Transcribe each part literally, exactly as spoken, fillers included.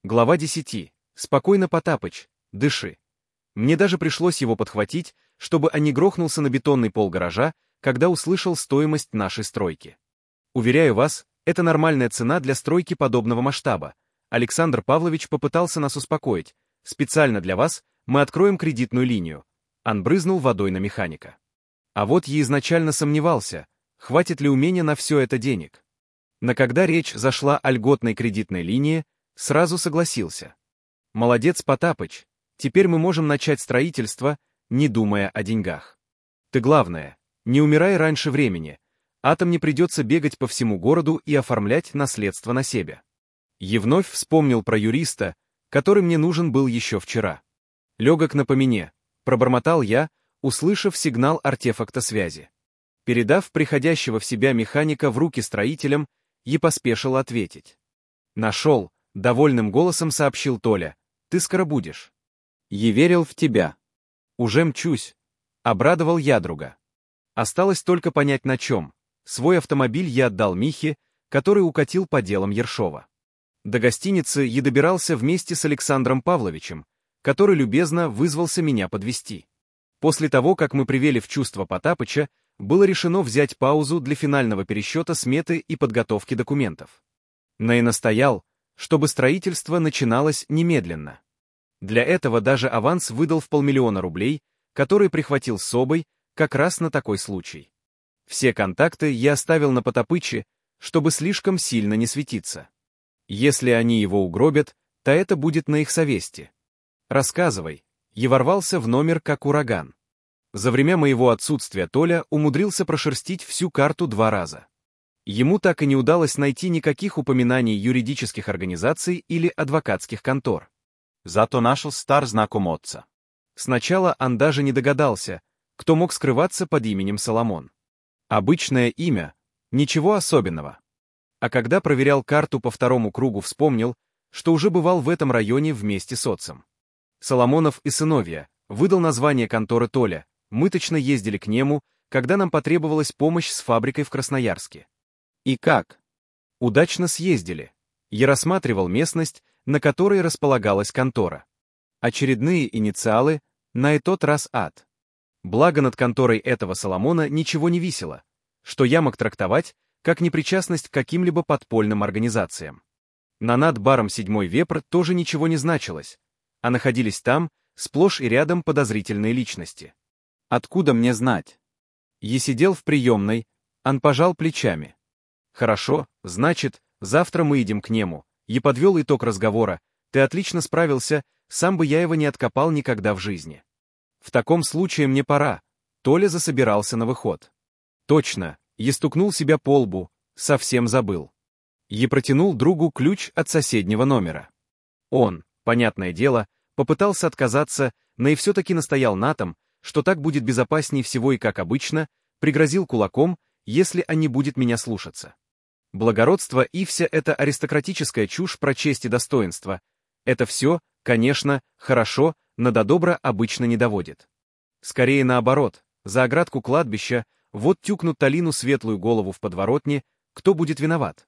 Глава десять. Спокойно, Потапыч, дыши. Мне даже пришлось его подхватить, чтобы он не грохнулся на бетонный пол гаража, когда услышал стоимость нашей стройки. Уверяю вас, это нормальная цена для стройки подобного масштаба. Александр Павлович попытался нас успокоить. Специально для вас мы откроем кредитную линию. Он брызнул водой на механика. А вот я изначально сомневался, хватит ли у меня на все это денег. Но когда речь зашла о льготной кредитной линии, сразу согласился. Молодец, Потапыч, теперь мы можем начать строительство, не думая о деньгах. Ты главное, не умирай раньше времени, атом не придется бегать по всему городу и оформлять наследство на себя. И вновь вспомнил про юриста, который мне нужен был еще вчера. Легок на помине, пробормотал я, услышав сигнал артефакта связи. Передав приходящего в себя механика в руки строителям, я поспешил ответить. Нашел, довольным голосом сообщил Толя, ты скоро будешь. Я верил в тебя. Уже мчусь. Обрадовал я друга. Осталось только понять на чем. Свой автомобиль я отдал Михе, который укатил по делам Ершова. До гостиницы я добирался вместе с Александром Павловичем, который любезно вызвался меня подвезти. После того, как мы привели в чувство Потапыча, было решено взять паузу для финального пересчета сметы и подготовки документов. Но и настоял, чтобы строительство начиналось немедленно. Для этого даже аванс выдал в полмиллиона рублей, который прихватил с собой как раз на такой случай. Все контакты я оставил на Потапыче, чтобы слишком сильно не светиться. Если они его угробят, то это будет на их совести. Рассказывай. Я ворвался в номер как ураган. За время моего отсутствия Толя умудрился прошерстить всю карту два раза. Ему так и не удалось найти никаких упоминаний юридических организаций или адвокатских контор. Зато нашел стар знаком отца. Сначала он даже не догадался, кто мог скрываться под именем Соломон. Обычное имя, ничего особенного. А когда проверял карту по второму кругу, вспомнил, что уже бывал в этом районе вместе с отцем. Соломонов и сыновья, выдал название конторы Толя, мы точно ездили к нему, когда нам потребовалась помощь с фабрикой в Красноярске. И как? Удачно съездили. Я рассматривал местность, на которой располагалась контора. Очередные инициалы, на и тот раз ад. Благо над конторой этого Соломона ничего не висело, что я мог трактовать как непричастность к каким-либо подпольным организациям. На над баром «Седьмой вепр» тоже ничего не значилось, а находились там сплошь и рядом подозрительные личности. Откуда мне знать? Я сидел в приемной, он пожал плечами. Хорошо, значит, завтра мы идем к нему. Я подвел итог разговора. Ты отлично справился, сам бы я его не откопал никогда в жизни. В таком случае мне пора. Толя засобирался на выход. Точно, я стукнул себя по лбу, совсем забыл. Я протянул другу ключ от соседнего номера. Он, понятное дело, попытался отказаться, но и все-таки настоял на том, что так будет безопаснее всего и как обычно, пригрозил кулаком, если он не будет меня слушаться. Благородство и вся эта аристократическая чушь про честь и достоинство — это все, конечно, хорошо, но до добра обычно не доводит. Скорее наоборот, за оградку кладбища вот тюкнут Талину светлую голову в подворотне, кто будет виноват?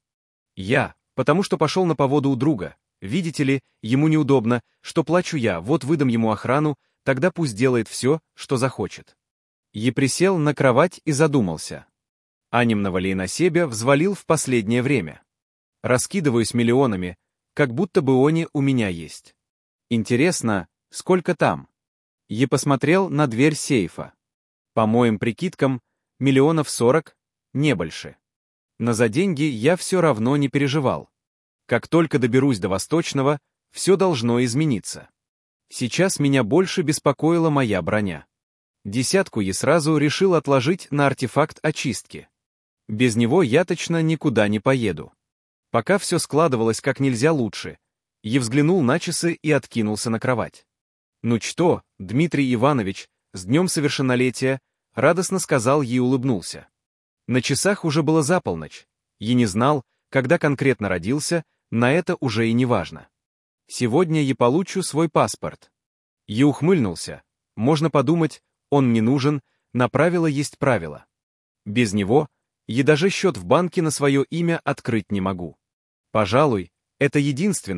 Я, потому что пошел на поводу у друга. Видите ли, ему неудобно, что плачу я, вот выдам ему охрану, тогда пусть делает все, что захочет. Я присел на кровать и задумался. Анимного ли на себя взвалил в последнее время. Раскидываюсь миллионами, как будто бы они у меня есть. Интересно, сколько там? Я посмотрел на дверь сейфа. По моим прикидкам, миллионов сорок, не больше. Но за деньги я все равно не переживал. Как только доберусь до Восточного, все должно измениться. Сейчас меня больше беспокоила моя броня. Десятку я сразу решил отложить на артефакт очистки. Без него я точно никуда не поеду. Пока все складывалось как нельзя лучше, я взглянул на часы и откинулся на кровать. «Ну что, Дмитрий Иванович, с днем совершеннолетия!» — радостно сказал ей и улыбнулся. На часах уже было за полночь. Я не знал, когда конкретно родился, на это уже и не важно. Сегодня я получу свой паспорт. Я ухмыльнулся. Можно подумать, он мне нужен, на правило есть правило. Без него я даже счет в банке на свое имя открыть не могу. Пожалуй, это единственное,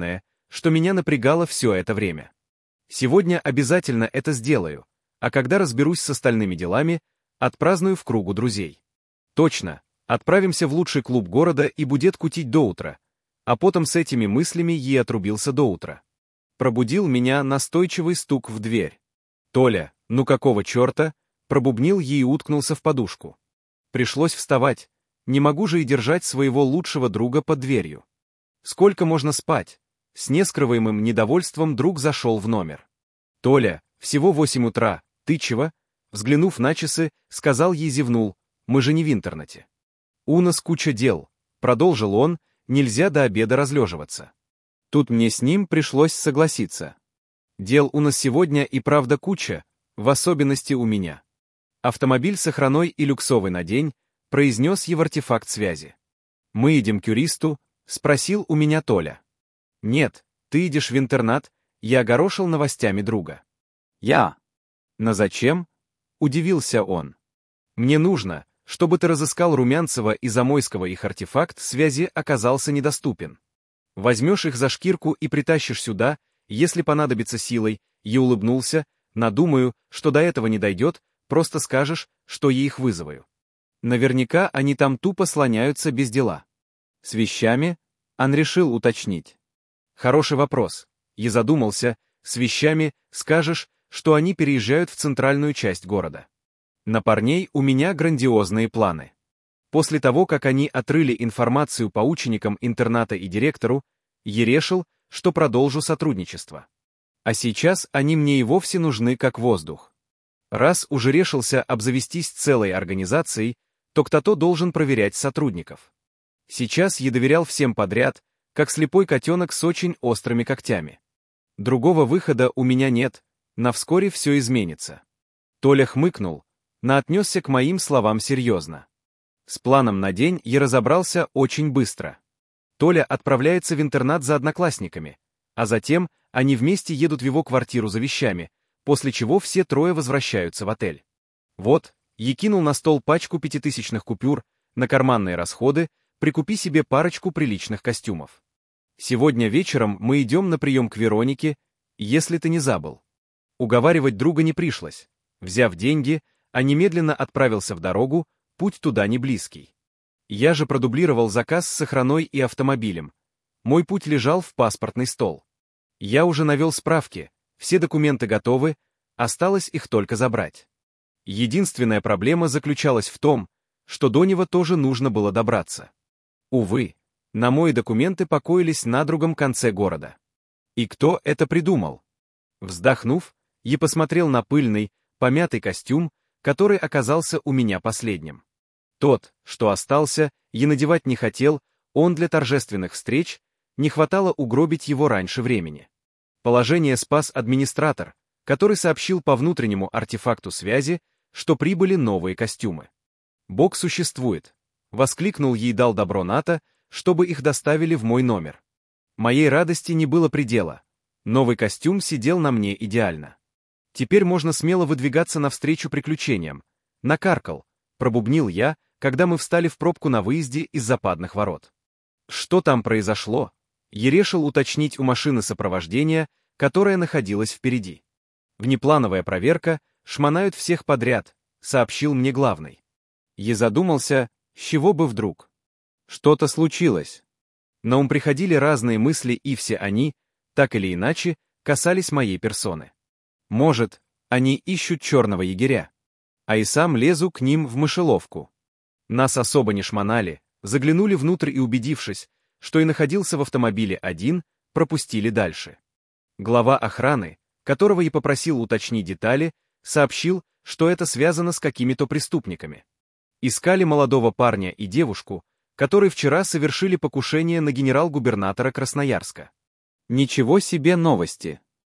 что меня напрягало все это время. Сегодня обязательно это сделаю, а когда разберусь с остальными делами, отпраздную в кругу друзей. Точно, отправимся в лучший клуб города и будет кутить до утра, а потом с этими мыслями ей отрубился до утра. Пробудил меня настойчивый стук в дверь. «Толя, ну какого черта?» Пробубнил ей и уткнулся в подушку. Пришлось вставать, не могу же и держать своего лучшего друга под дверью. Сколько можно спать? С нескрываемым недовольством друг зашел в номер. «Толя, всего восемь утра, ты чего?» Взглянув на часы, сказал ей, зевнул, «Мы же не в интернете». «У нас куча дел», продолжил он, «нельзя до обеда разлеживаться». Тут мне с ним пришлось согласиться. Дел у нас сегодня и правда куча, в особенности у меня. Автомобиль с охраной и люксовый на день, произнес его артефакт связи. «Мы идем к юристу?» — спросил у меня Толя. «Нет, ты идешь в интернат», — я огорошил новостями друга. «Я». «Но зачем?» — удивился он. «Мне нужно, чтобы ты разыскал Румянцева и Замойского, их артефакт связи оказался недоступен. Возьмешь их за шкирку и притащишь сюда, если понадобится силой», — я улыбнулся, «надумаю, что до этого не дойдет, просто скажешь, что я их вызываю. Наверняка они там тупо слоняются без дела». «С вещами?» — он решил уточнить. «Хороший вопрос». Я задумался, «с вещами скажешь, что они переезжают в центральную часть города. На парней у меня грандиозные планы. После того, как они отрыли информацию по ученикам интерната и директору, я решил, что продолжу сотрудничество. А сейчас они мне и вовсе нужны как воздух. Раз уже решился обзавестись целой организацией, то кто-то должен проверять сотрудников. Сейчас я доверял всем подряд, как слепой котенок с очень острыми когтями. Другого выхода у меня нет, на вскоре все изменится. Толя хмыкнул, но отнесся к моим словам серьезно. С планом на день я разобрался очень быстро. Толя отправляется в интернат за одноклассниками, а затем они вместе едут в его квартиру за вещами, после чего все трое возвращаются в отель. Вот, я кинул на стол пачку пятитысячных купюр, на карманные расходы, прикупи себе парочку приличных костюмов. Сегодня вечером мы идем на прием к Веронике, если ты не забыл. Уговаривать друга не пришлось. Взяв деньги, а немедленно отправился в дорогу, путь туда не близкий. Я же продублировал заказ с охраной и автомобилем. Мой путь лежал в паспортный стол. Я уже навел справки, все документы готовы, осталось их только забрать. Единственная проблема заключалась в том, что до него тоже нужно было добраться. Увы, на мои документы покоились на другом конце города. И кто это придумал? Вздохнув, я посмотрел на пыльный, помятый костюм, который оказался у меня последним. Тот, что остался, я надевать не хотел, он для торжественных встреч, не хватало угробить его раньше времени. Положение спас администратор, который сообщил по внутреннему артефакту связи, что прибыли новые костюмы. «Бог существует», — воскликнул ей, дал добро Ната, чтобы их доставили в мой номер. Моей радости не было предела. Новый костюм сидел на мне идеально. Теперь можно смело выдвигаться навстречу приключениям. Накаркал, пробубнил я, когда мы встали в пробку на выезде из западных ворот. Что там произошло? Я решил уточнить у машины сопровождения, которая находилась впереди. Внеплановая проверка, шмонают всех подряд, сообщил мне главный. Я задумался, с чего бы вдруг. Что-то случилось. На ум приходили разные мысли, и все они, так или иначе, касались моей персоны. Может, они ищут черного егеря, а и сам лезу к ним в мышеловку. Нас особо не шмонали, заглянули внутрь и, убедившись, что и находился в автомобиле один, пропустили дальше. Глава охраны, которого я попросил уточнить детали, сообщил, что это связано с какими-то преступниками. Искали молодого парня и девушку, которые вчера совершили покушение на генерал-губернатора Красноярска. Ничего себе новости.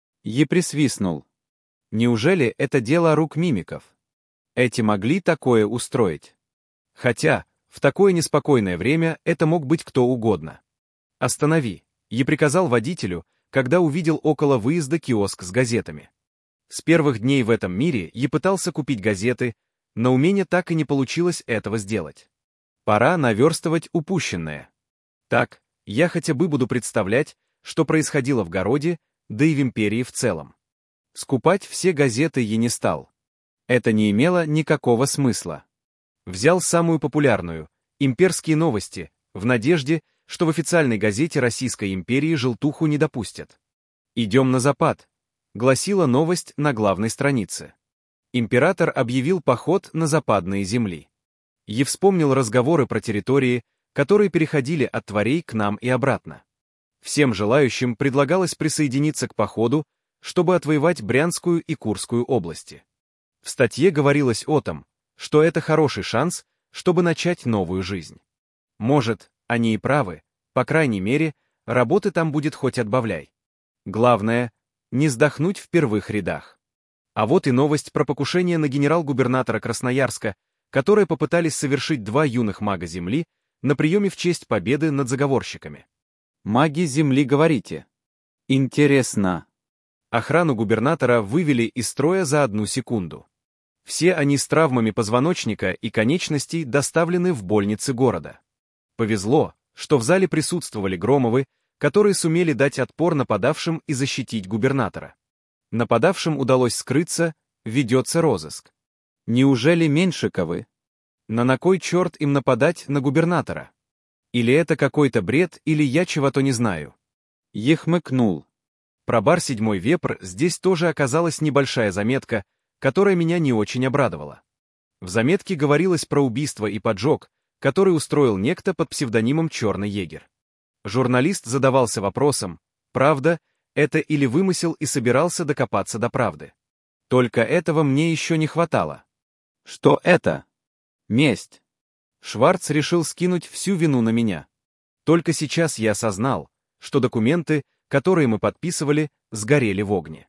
Я присвистнул. Неужели это дело рук мимиков? Эти могли такое устроить? Хотя, в такое неспокойное время это мог быть кто угодно. «Останови», — я приказал водителю, когда увидел около выезда киоск с газетами. С первых дней в этом мире я пытался купить газеты, но у меня так и не получилось этого сделать. Пора наверстывать упущенное. Так, я хотя бы буду представлять, что происходило в городе, да и в империи в целом. Скупать все газеты я не стал. Это не имело никакого смысла. Взял самую популярную — «Имперские новости», в надежде, что в официальной газете Российской империи желтуху не допустят. «Идем на запад», — гласила новость на главной странице. Император объявил поход на западные земли. Я вспомнил разговоры про территории, которые переходили от Творей к нам и обратно. Всем желающим предлагалось присоединиться к походу, чтобы отвоевать Брянскую и Курскую области. В статье говорилось о том, что это хороший шанс, чтобы начать новую жизнь. Может, они и правы, по крайней мере, работы там будет хоть отбавляй. Главное, не сдохнуть в первых рядах. А вот и новость про покушение на генерал-губернатора Красноярска, которое попытались совершить два юных мага Земли на приеме в честь победы над заговорщиками. «Маги Земли, говорите?» «Интересно». Охрану губернатора вывели из строя за одну секунду. Все они с травмами позвоночника и конечностей доставлены в больницы города. Повезло, что в зале присутствовали Громовы, которые сумели дать отпор нападавшим и защитить губернатора. Нападавшим удалось скрыться, ведется розыск. Неужели Меньшиковы? На на кой черт им нападать на губернатора? Или это какой-то бред, или я чего-то не знаю? Я хмыкнул. Про бар «Седьмой вепр» здесь тоже оказалась небольшая заметка, которая меня не очень обрадовала. В заметке говорилось про убийство и поджог, который устроил некто под псевдонимом «Черный егерь». Журналист задавался вопросом, правда, это или вымысел, и собирался докопаться до правды. Только этого мне еще не хватало. Что это? Месть. Шварц решил скинуть всю вину на меня. Только сейчас я осознал, что документы, которые мы подписывали, сгорели в огне.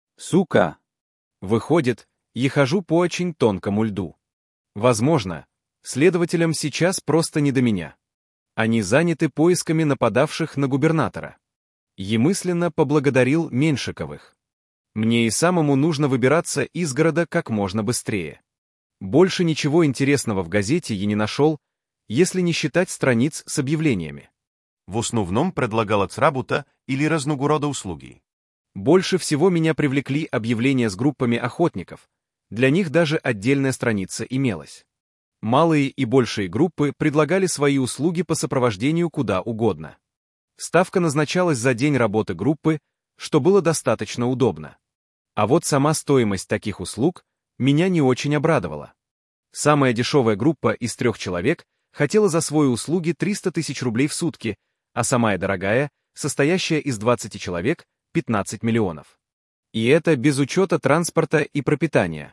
Сука! Выходит, я хожу по очень тонкому льду. Возможно, следователям сейчас просто не до меня. Они заняты поисками нападавших на губернатора. Я мысленно поблагодарил Меньшиковых. Мне и самому нужно выбираться из города как можно быстрее. Больше ничего интересного в газете я не нашел, если не считать страниц с объявлениями. В основном предлагалась работа или разного рода услуги. Больше всего меня привлекли объявления с группами охотников. Для них даже отдельная страница имелась. Малые и большие группы предлагали свои услуги по сопровождению куда угодно. Ставка назначалась за день работы группы, что было достаточно удобно. А вот сама стоимость таких услуг меня не очень обрадовала. Самая дешевая группа из трех человек хотела за свои услуги триста тысяч рублей в сутки, а самая дорогая, состоящая из двадцати человек, пятнадцать миллионов. И это без учета транспорта и пропитания.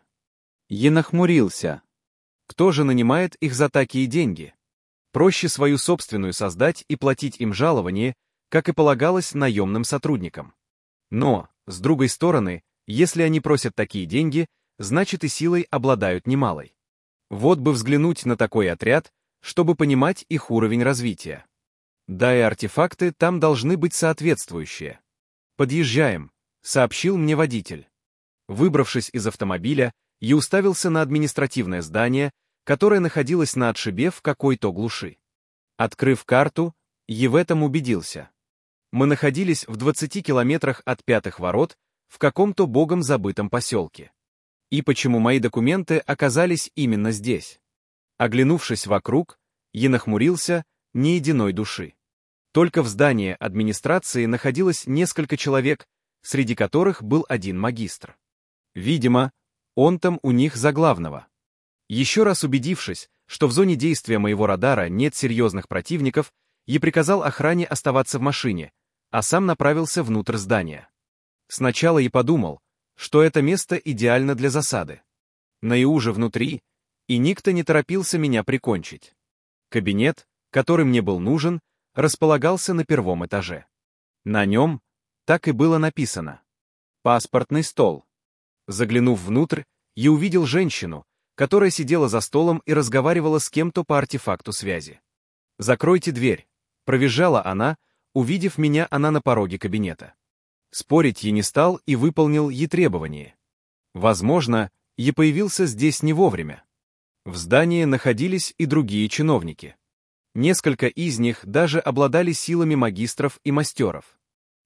Я нахмурился. Кто же нанимает их за такие деньги? Проще свою собственную создать и платить им жалование, как и полагалось наемным сотрудникам. Но, с другой стороны, если они просят такие деньги, значит и силой обладают немалой. Вот бы взглянуть на такой отряд, чтобы понимать их уровень развития. Да и артефакты там должны быть соответствующие. «Подъезжаем», — сообщил мне водитель. Выбравшись из автомобиля, я уставился на административное здание, которое находилось на отшибе в какой-то глуши. Открыв карту, я в этом убедился. Мы находились в двадцати километрах от Пятых ворот, в каком-то богом забытом поселке. И почему мои документы оказались именно здесь? Оглянувшись вокруг, я нахмурился, ни единой души. Только в здании администрации находилось несколько человек, среди которых был один магистр. Видимо, он там у них за главного. Еще раз убедившись, что в зоне действия моего радара нет серьезных противников, я приказал охране оставаться в машине, а сам направился внутрь здания. Сначала я подумал, что это место идеально для засады. Наиуже внутри, и никто не торопился меня прикончить. Кабинет, который мне был нужен, располагался на первом этаже. На нем так и было написано «Паспортный стол». Заглянув внутрь, я увидел женщину, которая сидела за столом и разговаривала с кем-то по артефакту связи. «Закройте дверь», — провизжала она, увидев меня она на пороге кабинета. Спорить я не стал и выполнил ей требование. Возможно, я появился здесь не вовремя. В здании находились и другие чиновники. Несколько из них даже обладали силами магистров и мастеров.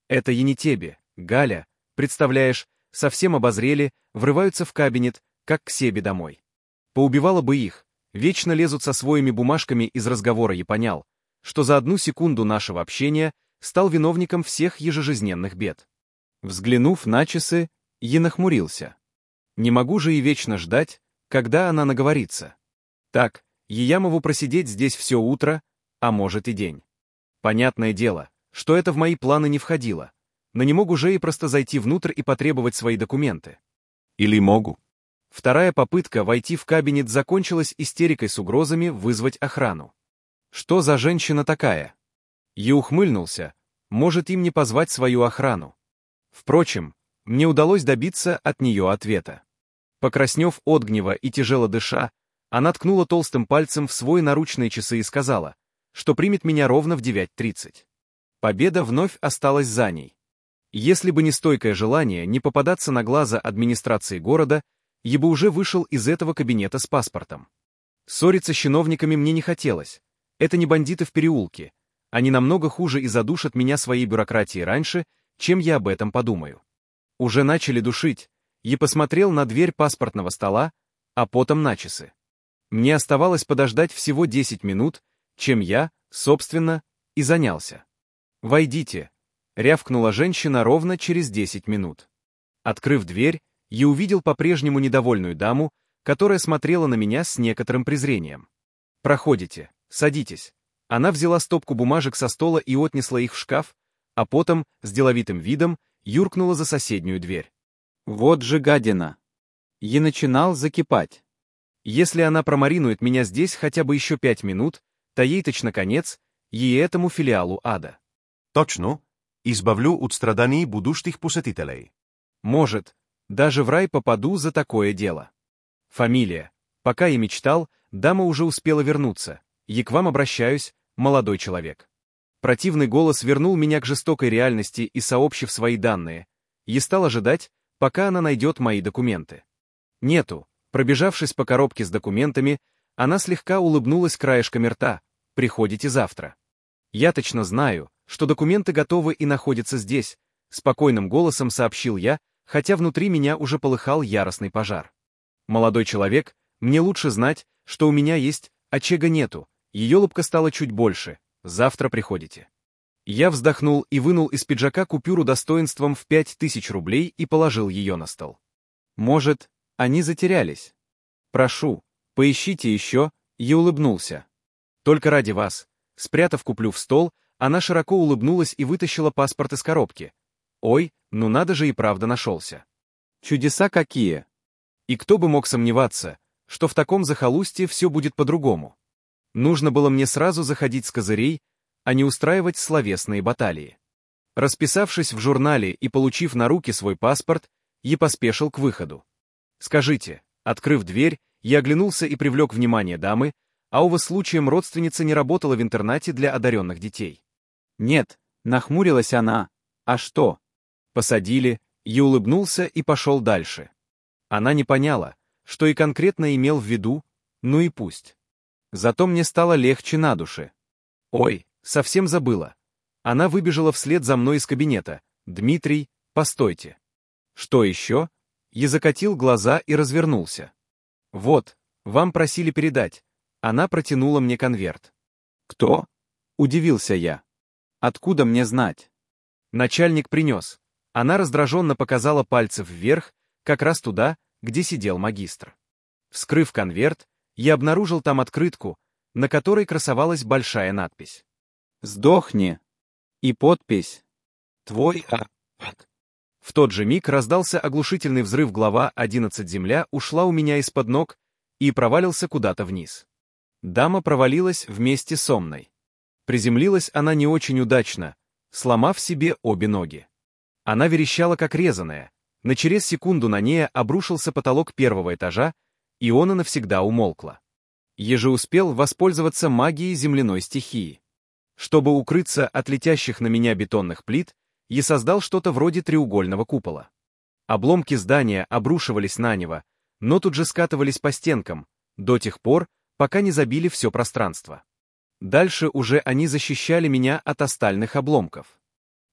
Это Енитебе, Галя, представляешь, совсем обозрели, врываются в кабинет, как к себе домой. Поубивала бы их, вечно лезут со своими бумажками из разговора, и понял, что за одну секунду нашего общения стал виновником всех ежежизненных бед. Взглянув на часы, я нахмурился. Не могу же и вечно ждать, когда она наговорится. Так, Еямову просидеть здесь все утро, а может и день. Понятное дело, что это в мои планы не входило, но не могу же и просто зайти внутрь и потребовать свои документы. Или могу. Вторая попытка войти в кабинет закончилась истерикой с угрозами вызвать охрану. Что за женщина такая? Я ухмыльнулся, может им не позвать свою охрану. Впрочем, мне удалось добиться от нее ответа. Покраснев от гнева и тяжело дыша, она ткнула толстым пальцем в свои наручные часы и сказала, что примет меня ровно в девять тридцать. Победа вновь осталась за ней. Если бы не стойкое желание не попадаться на глаза администрации города, я бы уже вышел из этого кабинета с паспортом. Ссориться с чиновниками мне не хотелось. Это не бандиты в переулке. Они намного хуже и задушат меня своей бюрократией раньше, чем я об этом подумаю. Уже начали душить. Я посмотрел на дверь паспортного стола, а потом на часы. Мне оставалось подождать всего десять минут, чем я, собственно, и занялся. «Войдите», — рявкнула женщина ровно через десять минут. Открыв дверь, я увидел по-прежнему недовольную даму, которая смотрела на меня с некоторым презрением. «Проходите, садитесь». Она взяла стопку бумажек со стола и отнесла их в шкаф, а потом, с деловитым видом, юркнула за соседнюю дверь. Вот же гадина. Я начинал закипать. Если она промаринует меня здесь хотя бы еще пять минут, то ей точно конец, и этому филиалу ада. Точно, избавлю от страданий будущих посетителей. Может, даже в рай попаду за такое дело. Фамилия. Пока я мечтал, дама уже успела вернуться. Я к вам обращаюсь, молодой человек. Противный голос вернул меня к жестокой реальности и, сообщив свои данные, я стал ожидать, пока она найдет мои документы. Нету. Пробежавшись по коробке с документами, она слегка улыбнулась краешком рта. Приходите завтра. Я точно знаю, что документы готовы и находятся здесь, спокойным голосом сообщил я, хотя внутри меня уже полыхал яростный пожар. Молодой человек, мне лучше знать, что у меня есть, очага нету. Ее улыбка стала чуть больше. Завтра приходите. Я вздохнул и вынул из пиджака купюру достоинством в пять тысяч рублей и положил ее на стол. Может, они затерялись? Прошу, поищите еще, я улыбнулся. Только ради вас. Спрятав куплю в стол, она широко улыбнулась и вытащила паспорт из коробки. Ой, ну надо же и правда нашелся. Чудеса какие! И кто бы мог сомневаться, что в таком захолустье все будет по-другому. Нужно было мне сразу заходить с козырей, а не устраивать словесные баталии. Расписавшись в журнале и получив на руки свой паспорт, я поспешил к выходу. Скажите, открыв дверь, я оглянулся и привлек внимание дамы, а у вас случаем родственница не работала в интернате для одаренных детей? Нет, нахмурилась она. А что? Посадили, я улыбнулся и пошел дальше. Она не поняла, что и конкретно имел в виду, ну и пусть. Зато мне стало легче на душе. Ой, совсем забыла. Она выбежала вслед за мной из кабинета. «Дмитрий, постойте». «Что еще?» Я закатил глаза и развернулся. «Вот, вам просили передать». Она протянула мне конверт. «Кто?» — удивился я. «Откуда мне знать?» Начальник принес. Она раздраженно показала пальцы вверх, как раз туда, где сидел магистр. Вскрыв конверт, я обнаружил там открытку, на которой красовалась большая надпись. «Сдохни!» И подпись «Твой а...» В тот же миг раздался оглушительный взрыв, глава одиннадцать, земля ушла у меня из-под ног и провалился куда-то вниз. Дама провалилась вместе со мной. Приземлилась она не очень удачно, сломав себе обе ноги. Она верещала как резаная, но через секунду на ней обрушился потолок первого этажа, и она навсегда умолкла. Я же успел воспользоваться магией земляной стихии. Чтобы укрыться от летящих на меня бетонных плит, я создал что-то вроде треугольного купола. Обломки здания обрушивались на него, но тут же скатывались по стенкам, до тех пор, пока не забили все пространство. Дальше уже они защищали меня от остальных обломков.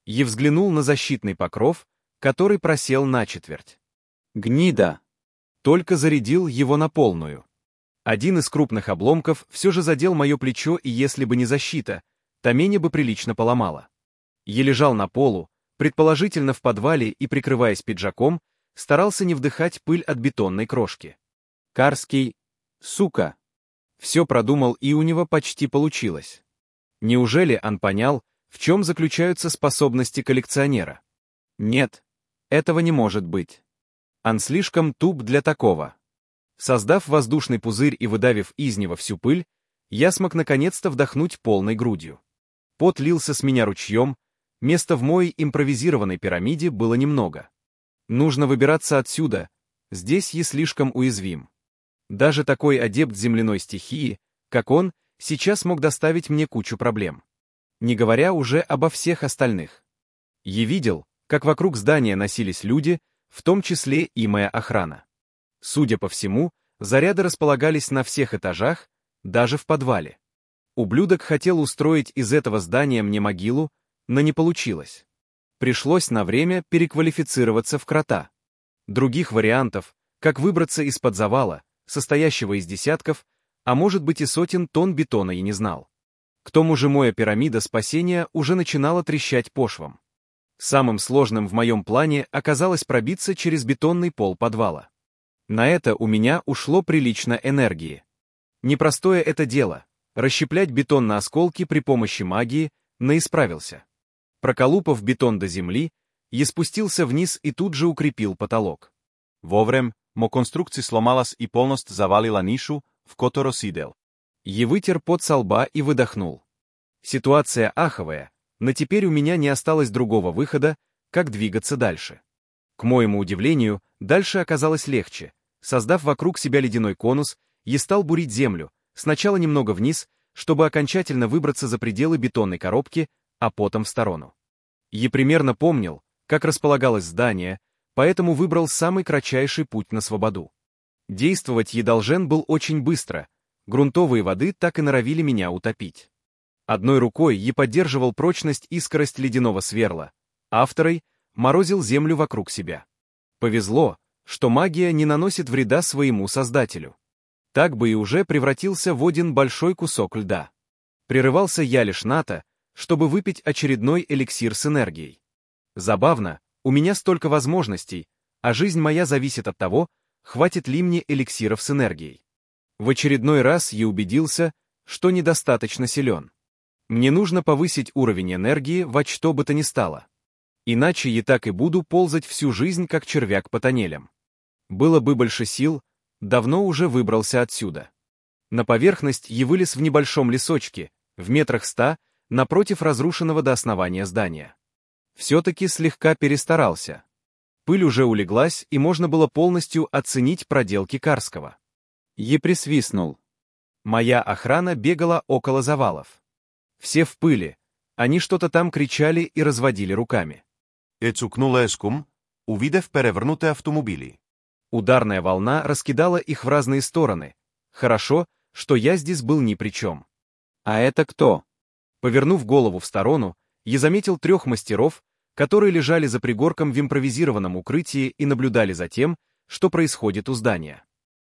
И взглянул на защитный покров, который просел на четверть. Гнида! Только зарядил его на полную. Один из крупных обломков все же задел мое плечо, и если бы не защита, то меня бы прилично поломало. Я лежал на полу, предположительно в подвале, и, прикрываясь пиджаком, старался не вдыхать пыль от бетонной крошки. Карский, сука! Все продумал, и у него почти получилось. Неужели он понял, в чем заключаются способности коллекционера? Нет, этого не может быть. Он слишком туп для такого. Создав воздушный пузырь и выдавив из него всю пыль, я смог наконец-то вдохнуть полной грудью. Пот лился с меня ручьем, места в моей импровизированной пирамиде было немного. Нужно выбираться отсюда, здесь я слишком уязвим. Даже такой адепт земляной стихии, как он, сейчас мог доставить мне кучу проблем. Не говоря уже обо всех остальных. Я видел, как вокруг здания носились люди, в том числе и моя охрана. Судя по всему, заряды располагались на всех этажах, даже в подвале. Ублюдок хотел устроить из этого здания мне могилу, но не получилось. Пришлось на время переквалифицироваться в крота. Других вариантов, как выбраться из-под завала, состоящего из десятков, а может быть и сотен тонн бетона, я не знал. К тому же моя пирамида спасения уже начинала трещать по швам. Самым сложным в моем плане оказалось пробиться через бетонный пол подвала. На это у меня ушло прилично энергии. Непростое это дело — расщеплять бетон на осколки при помощи магии, но и справился. Проколупав бетон до земли, я спустился вниз и тут же укрепил потолок. Воврем, мо конструкци сломалась и полностью завалила нишу, в которой сидел. Я вытер пот со лба и выдохнул. Ситуация аховая, но теперь у меня не осталось другого выхода, как двигаться дальше. К моему удивлению, дальше оказалось легче. Создав вокруг себя ледяной конус, я стал бурить землю, сначала немного вниз, чтобы окончательно выбраться за пределы бетонной коробки, а потом в сторону. Я примерно помнил, как располагалось здание, поэтому выбрал самый кратчайший путь на свободу. Действовать я должен был очень быстро, грунтовые воды так и норовили меня утопить. Одной рукой я поддерживал прочность и скорость ледяного сверла, а второй морозил землю вокруг себя. Повезло, что магия не наносит вреда своему создателю. Так бы и уже превратился в один большой кусок льда. Прерывался я лишь на то, чтобы выпить очередной эликсир с энергией. Забавно, у меня столько возможностей, а жизнь моя зависит от того, хватит ли мне эликсиров с энергией. В очередной раз я убедился, что недостаточно силен. Мне нужно повысить уровень энергии во что бы то ни стало. Иначе я так и буду ползать всю жизнь, как червяк по тоннелям. Было бы больше сил, давно уже выбрался отсюда. На поверхность я вылез в небольшом лесочке, в метрах ста, напротив разрушенного до основания здания. Все-таки слегка перестарался. Пыль уже улеглась, и можно было полностью оценить проделки Карского. Я присвистнул. Моя охрана бегала около завалов. Все в пыли, они что-то там кричали и разводили руками. Ецукнул эскум, увидев перевернутые автомобили. Ударная волна раскидала их в разные стороны. Хорошо, что я здесь был ни при чем. А это кто? Повернув голову в сторону, я заметил трех мастеров, которые лежали за пригорком в импровизированном укрытии и наблюдали за тем, что происходит у здания.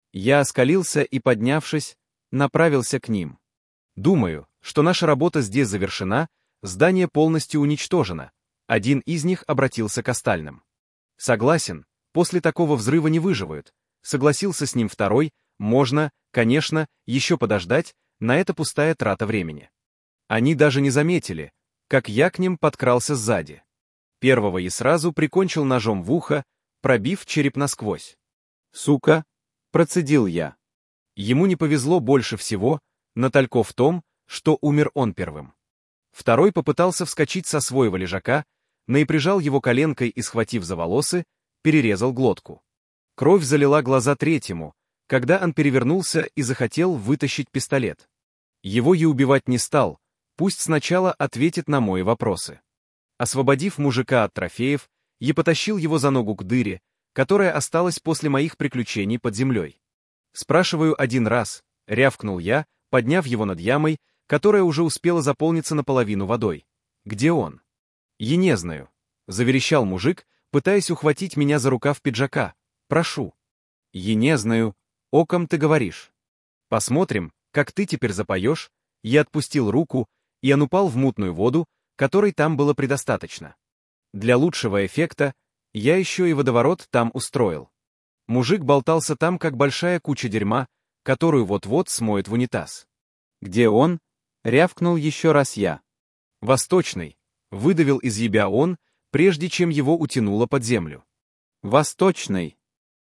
Я оскалился и, поднявшись, направился к ним. Думаю, что наша работа здесь завершена, здание полностью уничтожено. Один из них обратился к остальным. Согласен, после такого взрыва не выживают. Согласился с ним второй, можно, конечно, еще подождать, на это пустая трата времени. Они даже не заметили, как я к ним подкрался сзади. Первого и сразу прикончил ножом в ухо, пробив череп насквозь. «Сука!» — процедил я. Ему не повезло больше всего, но только в том, что умер он первым. Второй попытался вскочить со своего лежака, но и прижал его коленкой и, схватив за волосы, перерезал глотку. Кровь залила глаза третьему, когда он перевернулся и захотел вытащить пистолет. Его я убивать не стал, пусть сначала ответит на мои вопросы. Освободив мужика от трофеев, я потащил его за ногу к дыре, которая осталась после моих приключений под землей. Спрашиваю один раз, рявкнул я, подняв его над ямой, которая уже успела заполниться наполовину водой. Где он? «Я не знаю», — заверещал мужик, пытаясь ухватить меня за рукав пиджака. «Прошу». «Я не знаю, о ком ты говоришь. Посмотрим, как ты теперь запоешь». Я отпустил руку, и он упал в мутную воду, которой там было предостаточно. Для лучшего эффекта я еще и водоворот там устроил. Мужик болтался там, как большая куча дерьма, которую вот-вот смоет в унитаз. «Где он?» — рявкнул еще раз я. «Восточный», — выдавил из ебя он, прежде чем его утянуло под землю. «Восточный».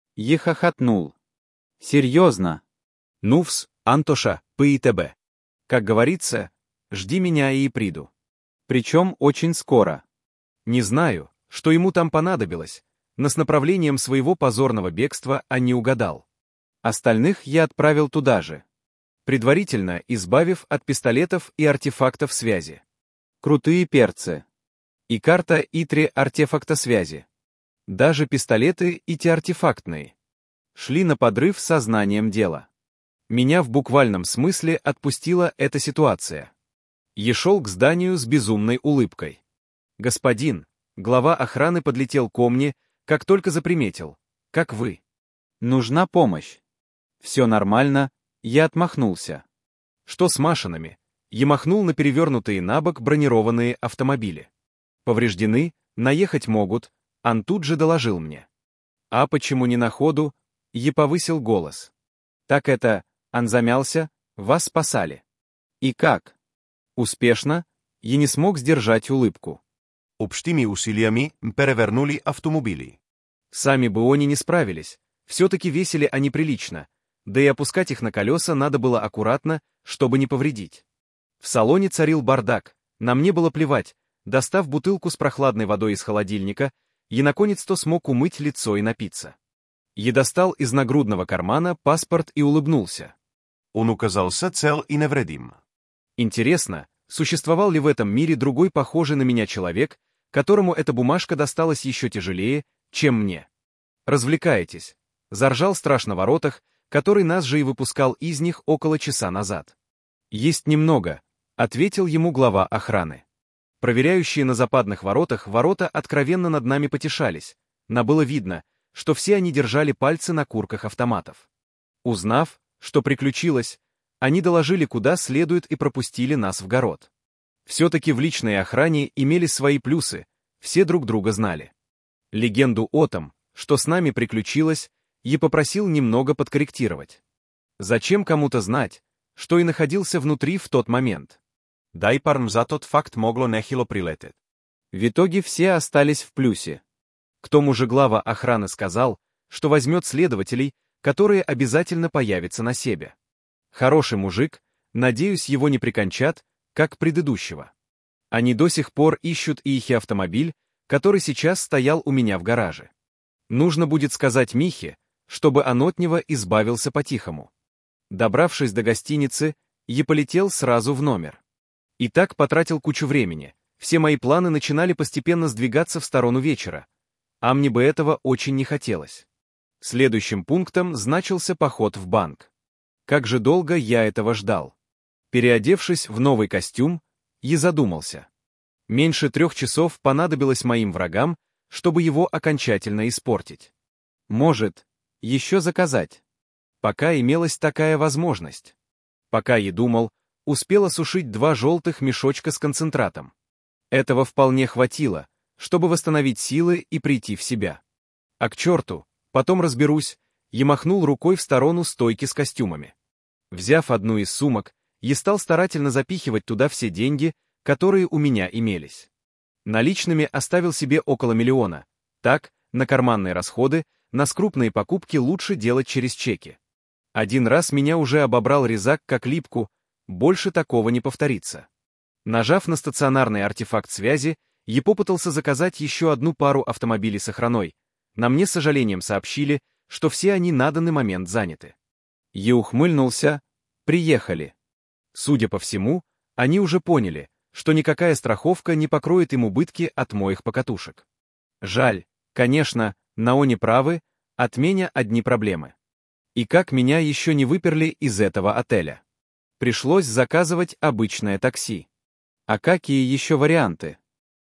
Я хохотнул. «Серьезно?» «Нувс, Антоша, ПИТБ. Как говорится, жди меня и приду». Причем очень скоро. Не знаю, что ему там понадобилось, но с направлением своего позорного бегства он не угадал. Остальных я отправил туда же, предварительно избавив от пистолетов и артефактов связи. Крутые перцы. И карта ИТРИ артефакта связи. Даже пистолеты и те артефактные. Шли на подрыв сознанием дела. Меня в буквальном смысле отпустила эта ситуация. Я шел к зданию с безумной улыбкой. «Господин», глава охраны подлетел ко мне, как только заприметил. «Как вы?» «Нужна помощь». «Все нормально», я отмахнулся. «Что с машинами?» Я махнул на перевернутые на бок бронированные автомобили. «Повреждены, наехать могут», он тут же доложил мне. «А почему не на ходу?» Я повысил голос. «Так это, он замялся, вас спасали». «И как?» «Успешно», я не смог сдержать улыбку. Общими усилиями перевернули автомобили. Сами бы они не справились, все-таки весили они прилично, да и опускать их на колеса надо было аккуратно, чтобы не повредить. В салоне царил бардак, на мне было плевать, достав бутылку с прохладной водой из холодильника, я наконец-то смог умыть лицо и напиться. Я достал из нагрудного кармана паспорт и улыбнулся. Он оказался цел и невредим. Интересно, существовал ли в этом мире другой похожий на меня человек, которому эта бумажка досталась еще тяжелее, чем мне? «Развлекаетесь», — заржал страж на воротах, который нас же и выпускал из них около часа назад. «Есть немного», — ответил ему глава охраны. Проверяющие на западных воротах ворота откровенно над нами потешались, но было видно, что все они держали пальцы на курках автоматов. Узнав, что приключилось, они доложили куда следует и пропустили нас в город. Все-таки в личной охране имелись свои плюсы, все друг друга знали. Легенду о том, что с нами приключилось, я попросил немного подкорректировать. Зачем кому-то знать, что и находился внутри в тот момент? Дай парм за тот факт могло нехило прилететь. В итоге все остались в плюсе. К тому же глава охраны сказал, что возьмет следователей, которые обязательно появятся на себе. Хороший мужик, надеюсь, его не прикончат, как предыдущего. Они до сих пор ищут их автомобиль, который сейчас стоял у меня в гараже. Нужно будет сказать Михе, чтобы он от него избавился по-тихому. Добравшись до гостиницы, я полетел сразу в номер. И так потратил кучу времени, все мои планы начинали постепенно сдвигаться в сторону вечера, а мне бы этого очень не хотелось. Следующим пунктом значился поход в банк. Как же долго я этого ждал. Переодевшись в новый костюм, я задумался. Меньше трех часов понадобилось моим врагам, чтобы его окончательно испортить. Может, еще заказать. Пока имелась такая возможность. Пока я думал, успел осушить два желтых мешочка с концентратом. Этого вполне хватило, чтобы восстановить силы и прийти в себя. А к черту, потом разберусь, я махнул рукой в сторону стойки с костюмами. Взяв одну из сумок, я стал старательно запихивать туда все деньги, которые у меня имелись. Наличными оставил себе около миллиона. Так, на карманные расходы, на крупные покупки лучше делать через чеки. Один раз меня уже обобрал резак как липку, больше такого не повторится. Нажав на стационарный артефакт связи, я попытался заказать еще одну пару автомобилей с охраной. На мне с сожалением сообщили, что все они на данный момент заняты. Я ухмыльнулся. Приехали. Судя по всему, они уже поняли, что никакая страховка не покроет им убытки от моих покатушек. Жаль, конечно, Наони правы, от меня одни проблемы. И как меня еще не выперли из этого отеля? Пришлось заказывать обычное такси. А какие еще варианты?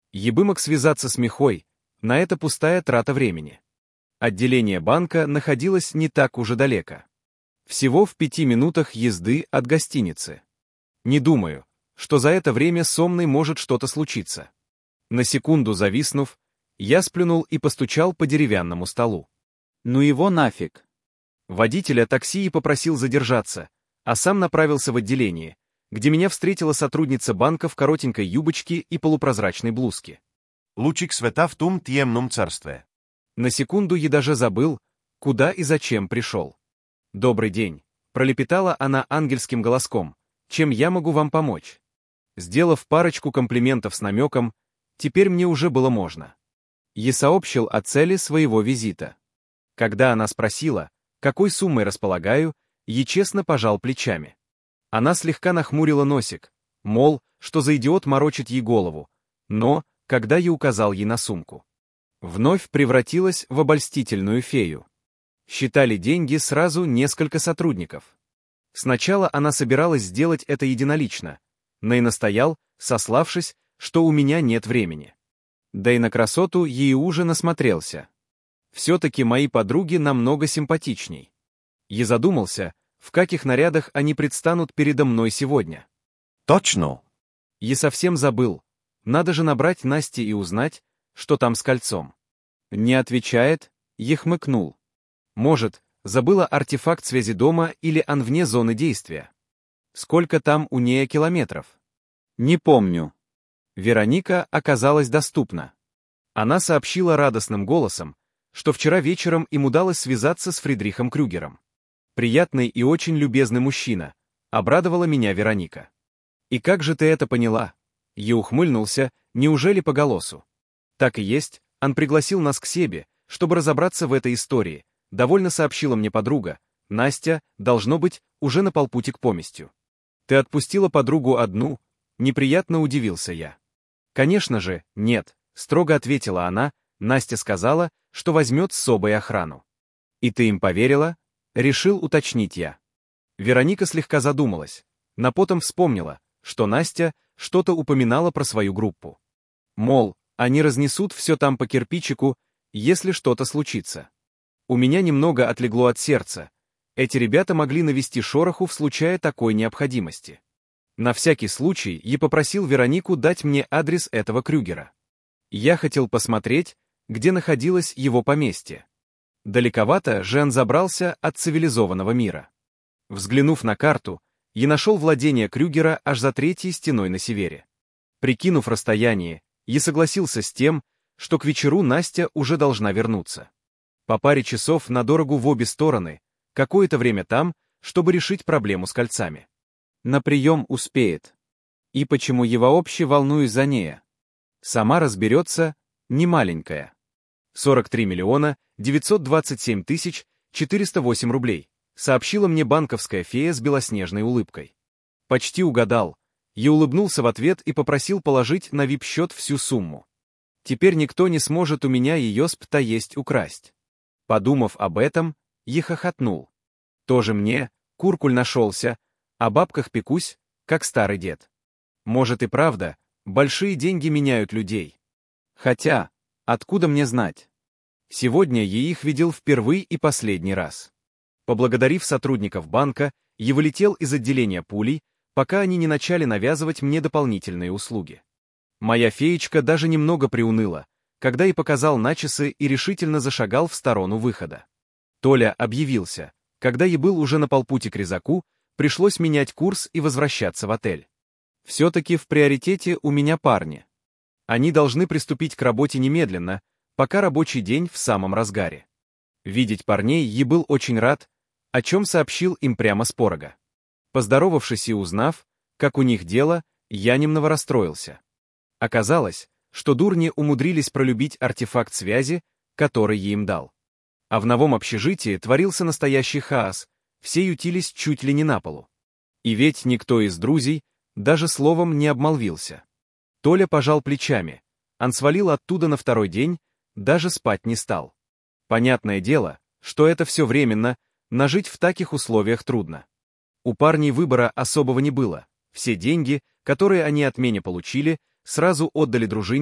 Ебы мог связаться с Михой, на это пустая трата времени. Отделение банка находилось не так уж и далеко. Всего в пяти минутах езды от гостиницы. Не думаю, что за это время со мной может что-то случиться. На секунду зависнув, я сплюнул и постучал по деревянному столу. Ну его нафиг. Водителя такси и попросил задержаться, а сам направился в отделение, где меня встретила сотрудница банка в коротенькой юбочке и полупрозрачной блузке. Лучик света в том темном царстве. На секунду я даже забыл, куда и зачем пришел. «Добрый день», — пролепетала она ангельским голоском. «Чем я могу вам помочь?» Сделав парочку комплиментов с намеком, теперь мне уже было можно. Я сообщил о цели своего визита. Когда она спросила, какой суммой располагаю, я честно пожал плечами. Она слегка нахмурила носик, мол, что за идиот морочит ей голову, но, когда я указал ей на сумку, вновь превратилась в обольстительную фею. Считали деньги сразу несколько сотрудников. Сначала она собиралась сделать это единолично, но и настоял, сославшись, что у меня нет времени. Да и на красоту ей уже насмотрелся. Все-таки мои подруги намного симпатичней. Я задумался, в каких нарядах они предстанут передо мной сегодня. Точно. Я совсем забыл. Надо же набрать Насте и узнать, что там с кольцом. Не отвечает, я хмыкнул. Может, забыла артефакт связи дома или он вне зоны действия. Сколько там у нее километров? Не помню. Вероника оказалась доступна. Она сообщила радостным голосом, что вчера вечером им удалось связаться с Фридрихом Крюгером. Приятный и очень любезный мужчина, обрадовала меня Вероника. «И как же ты это поняла?» Я ухмыльнулся, неужели по голосу? Так и есть, он пригласил нас к себе, чтобы разобраться в этой истории, довольно сообщила мне подруга. Настя, должно быть, уже на полпути к поместью. Ты отпустила подругу одну? Неприятно удивился я. Конечно же, нет, строго ответила она. Настя сказала, что возьмет с собой охрану. И ты им поверила? Решил уточнить я. Вероника слегка задумалась, но потом вспомнила, что Настя что-то упоминала про свою группу. Мол, они разнесут все там по кирпичику, если что-то случится. У меня немного отлегло от сердца. Эти ребята могли навести шороху в случае такой необходимости. На всякий случай я попросил Веронику дать мне адрес этого Крюгера. Я хотел посмотреть, где находилось его поместье. Далековато Жен забрался от цивилизованного мира. Взглянув на карту, я нашел владение Крюгера аж за третьей стеной на севере. Прикинув расстояние, я согласился с тем, что к вечеру Настя уже должна вернуться. По паре часов на дорогу в обе стороны, какое-то время там, чтобы решить проблему с кольцами. На прием успеет. И почему я вообще волнуюсь за нея? Сама разберется, не маленькая. сорок три миллиона девятьсот двадцать семь тысяч четыреста восемь рублей, сообщила мне банковская фея с белоснежной улыбкой. Почти угадал. Я улыбнулся в ответ и попросил положить на вип-счет всю сумму. Теперь никто не сможет у меня ее спта-есть украсть. Подумав об этом, я хохотнул. Тоже мне, куркуль нашелся, о бабках пекусь, как старый дед. Может и правда, большие деньги меняют людей. Хотя, откуда мне знать? Сегодня я их видел впервые и последний раз. Поблагодарив сотрудников банка, я вылетел из отделения пулей, пока они не начали навязывать мне дополнительные услуги. Моя феечка даже немного приуныла, когда и показал на часы и решительно зашагал в сторону выхода. Толя объявился. Когда я был уже на полпути к резаку, пришлось менять курс и возвращаться в отель. Все-таки в приоритете у меня парни. Они должны приступить к работе немедленно, пока рабочий день в самом разгаре. Видеть парней я был очень рад, о чем сообщил им прямо с порога. Поздоровавшись и узнав, как у них дело, я немного расстроился. Оказалось, что дурни умудрились пролюбить артефакт связи, который я им дал. А в новом общежитии творился настоящий хаос, все ютились чуть ли не на полу. И ведь никто из друзей даже словом не обмолвился. Толя пожал плечами, он свалил оттуда на второй день, даже спать не стал. Понятное дело, что это все временно, но жить в таких условиях трудно. У парней выбора особого не было, все деньги, которые они от меня получили, сразу отдали Дружинину,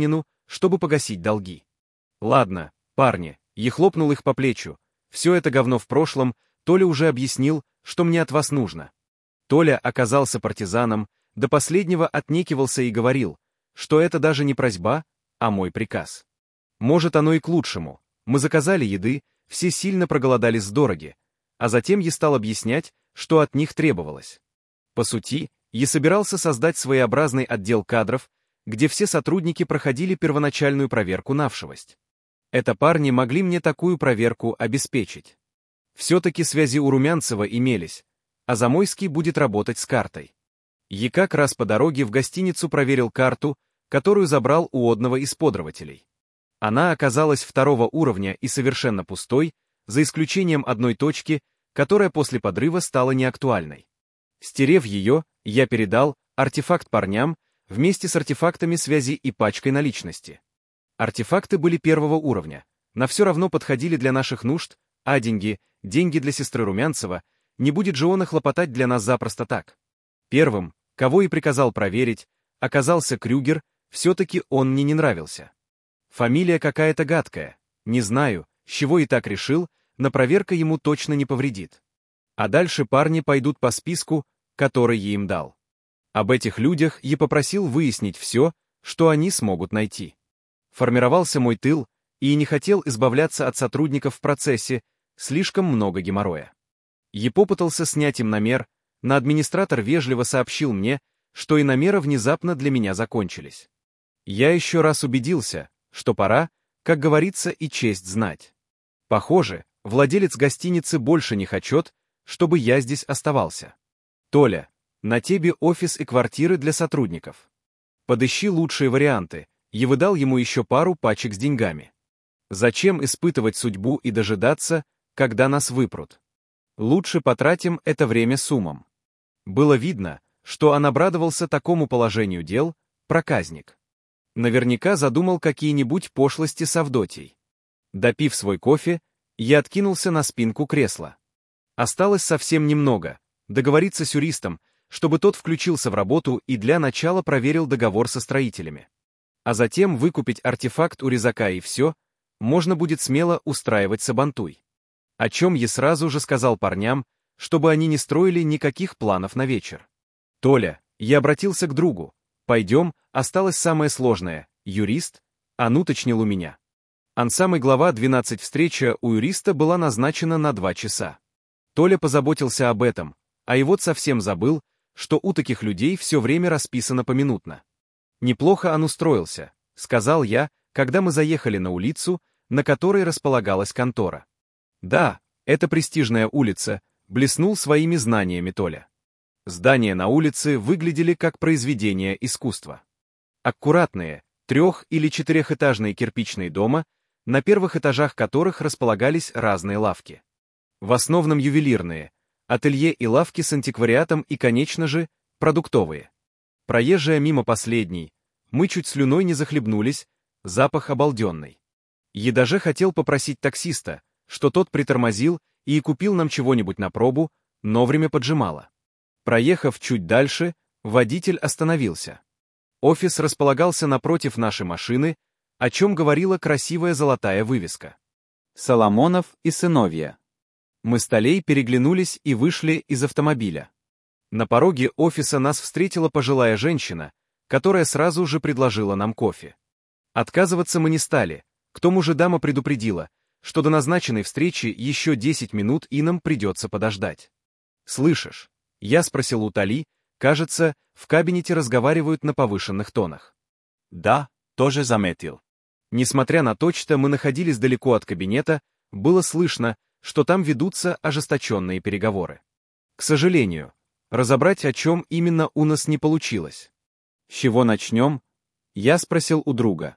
чтобы погасить долги. Ладно, парни, я хлопнул их по плечу. Все это говно в прошлом, Толя уже объяснил, что мне от вас нужно. Толя оказался партизаном, до последнего отнекивался и говорил, что это даже не просьба, а мой приказ. Может, оно и к лучшему. Мы заказали еды, все сильно проголодались с дороги, а затем я стал объяснять, что от них требовалось. По сути, я собирался создать своеобразный отдел кадров, где все сотрудники проходили первоначальную проверку на вшивость. Это парни могли мне такую проверку обеспечить. Все-таки связи у Румянцева имелись, а Замойский будет работать с картой. Я как раз по дороге в гостиницу проверил карту, которую забрал у одного из подрователей. Она оказалась второго уровня и совершенно пустой, за исключением одной точки, которая после подрыва стала неактуальной. Стерев ее, я передал артефакт парням вместе с артефактами связи и пачкой наличности. Артефакты были первого уровня, но все равно подходили для наших нужд, а деньги, деньги для сестры Румянцева, не будет же он хлопотать для нас запросто так. Первым, кого и приказал проверить, оказался Крюгер, все-таки он мне не нравился. Фамилия какая-то гадкая, не знаю, с чего и так решил, но проверка ему точно не повредит. А дальше парни пойдут по списку, который я им дал. Об этих людях я попросил выяснить все, что они смогут найти. Формировался мой тыл, и не хотел избавляться от сотрудников в процессе, слишком много геморроя. Я попытался снять им намер, но администратор вежливо сообщил мне, что иномеры внезапно для меня закончились. Я еще раз убедился, что пора, как говорится, и честь знать. Похоже, владелец гостиницы больше не хочет, чтобы я здесь оставался. Толя, на тебе офис и квартиры для сотрудников. Подыщи лучшие варианты, я выдал ему еще пару пачек с деньгами. Зачем испытывать судьбу и дожидаться, когда нас выпрут? Лучше потратим это время с умом. Было видно, что он обрадовался такому положению дел, проказник. Наверняка задумал какие-нибудь пошлости с Авдотьей. Допив свой кофе, я откинулся на спинку кресла. Осталось совсем немного, договориться с юристом, чтобы тот включился в работу и для начала проверил договор со строителями. А затем выкупить артефакт у резака и все, можно будет смело устраивать сабантуй. О чем я сразу же сказал парням, чтобы они не строили никаких планов на вечер. Толя, я обратился к другу. Пойдем, осталось самое сложное, юрист, он уточнил у меня. Ан самый глава двенадцать встреча у юриста была назначена на два часа. Толя позаботился об этом, а и вот совсем забыл, что у таких людей все время расписано поминутно. Неплохо он устроился, сказал я, когда мы заехали на улицу, на которой располагалась контора. Да, это престижная улица, блеснул своими знаниями Толя. Здания на улице выглядели как произведения искусства. Аккуратные, трех- или четырехэтажные кирпичные дома, на первых этажах которых располагались разные лавки. В основном ювелирные, ателье и лавки с антиквариатом и, конечно же, продуктовые. Проезжая мимо последней, мы чуть слюной не захлебнулись, запах обалденный. Я даже хотел попросить таксиста, что тот притормозил и купил нам чего-нибудь на пробу, но время поджимало. Проехав чуть дальше, водитель остановился. Офис располагался напротив нашей машины, о чем говорила красивая золотая вывеска. Соломонов и сыновья. Мы с Толей переглянулись и вышли из автомобиля. На пороге офиса нас встретила пожилая женщина, которая сразу же предложила нам кофе. Отказываться мы не стали, к тому же дама предупредила, что до назначенной встречи еще десять минут и нам придется подождать. «Слышишь?» — я спросил у Толи, кажется, в кабинете разговаривают на повышенных тонах. Да, тоже заметил. Несмотря на то, что мы находились далеко от кабинета, было слышно, что там ведутся ожесточенные переговоры. К сожалению, разобрать, о чем именно, у нас не получилось. «С чего начнем?» — я спросил у друга.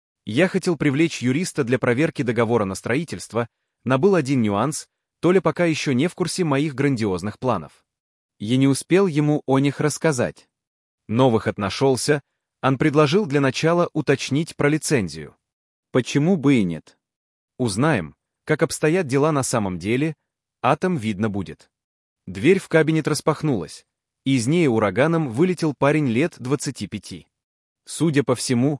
Я хотел привлечь юриста для проверки договора на строительство, но был один нюанс, Толя пока еще не в курсе моих грандиозных планов. Я не успел ему о них рассказать. Но выход нашелся, он предложил для начала уточнить про лицензию. Почему бы и нет? Узнаем, как обстоят дела на самом деле, а там видно будет. Дверь в кабинет распахнулась, и из нее ураганом вылетел парень лет двадцати пяти. Судя по всему,